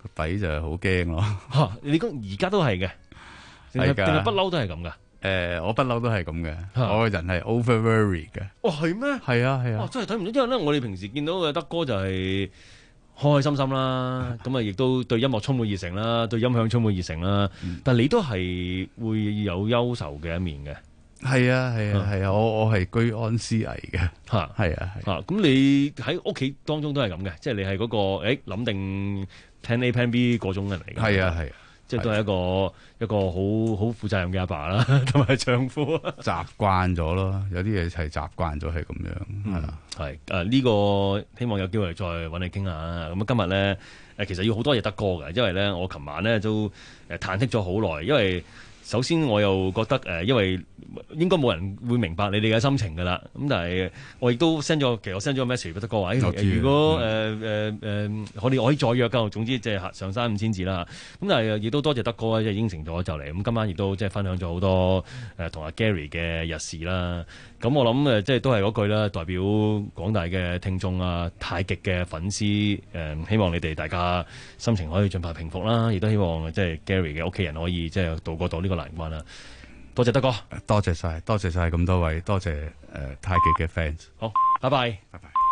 S19: 底就係好驚咯。
S3: 嚇，你講而家都係嘅，定係定係不嬲都係咁噶？
S19: 誒，我不嬲都係咁嘅，我個人係 over worry 嘅。
S3: 哦，係咩？
S19: 係啊，係啊。
S3: 哦，真係睇唔到，因為咧，我哋平時見到嘅德哥就係開開心心啦，咁啊，亦都對音樂充滿熱誠啦，對音響充滿熱誠啦。嗯、但係你都係會有憂愁嘅一面嘅。係
S19: 啊，係啊，係啊，我我係居安思危嘅。
S3: 嚇，係啊，嚇。咁你喺屋企當中都係咁嘅，即係你係嗰個誒諗定 plan A plan B 嗰種人嚟嘅。係啊，係。即係都係一個一個好好負責任嘅阿爸啦，同埋丈夫。
S19: 習慣咗咯，有啲嘢係習慣咗係咁樣，係啦。
S3: 係誒呢個希望有機會再揾你傾下啦。咁今日咧誒其實要好多嘢得歌嘅，因為咧我琴晚咧都誒嘆息咗好耐，因為首先我又覺得誒，因為應該冇人會明白你哋嘅心情㗎啦。咁但係我亦都 send 咗，其實我 send 咗個 message 俾德哥話，如果誒誒誒，我哋可以再約㗎。總之即係上山五千字啦。咁但係亦都多謝德哥即係應承咗就嚟。咁今晚亦都即係分享咗好多誒同阿 Gary 嘅日事啦。咁我諗誒即係都係嗰句啦，代表廣大嘅聽眾啊，太極嘅粉絲誒，希望你哋大家心情可以盡快平復啦。亦都希望即係 Gary 嘅屋企人可以即係渡過到呢個難關啦。多謝德哥，
S19: 多謝晒，多謝晒咁多位，多謝誒、呃、太極嘅 fans。
S3: 好，拜拜，
S19: 拜拜。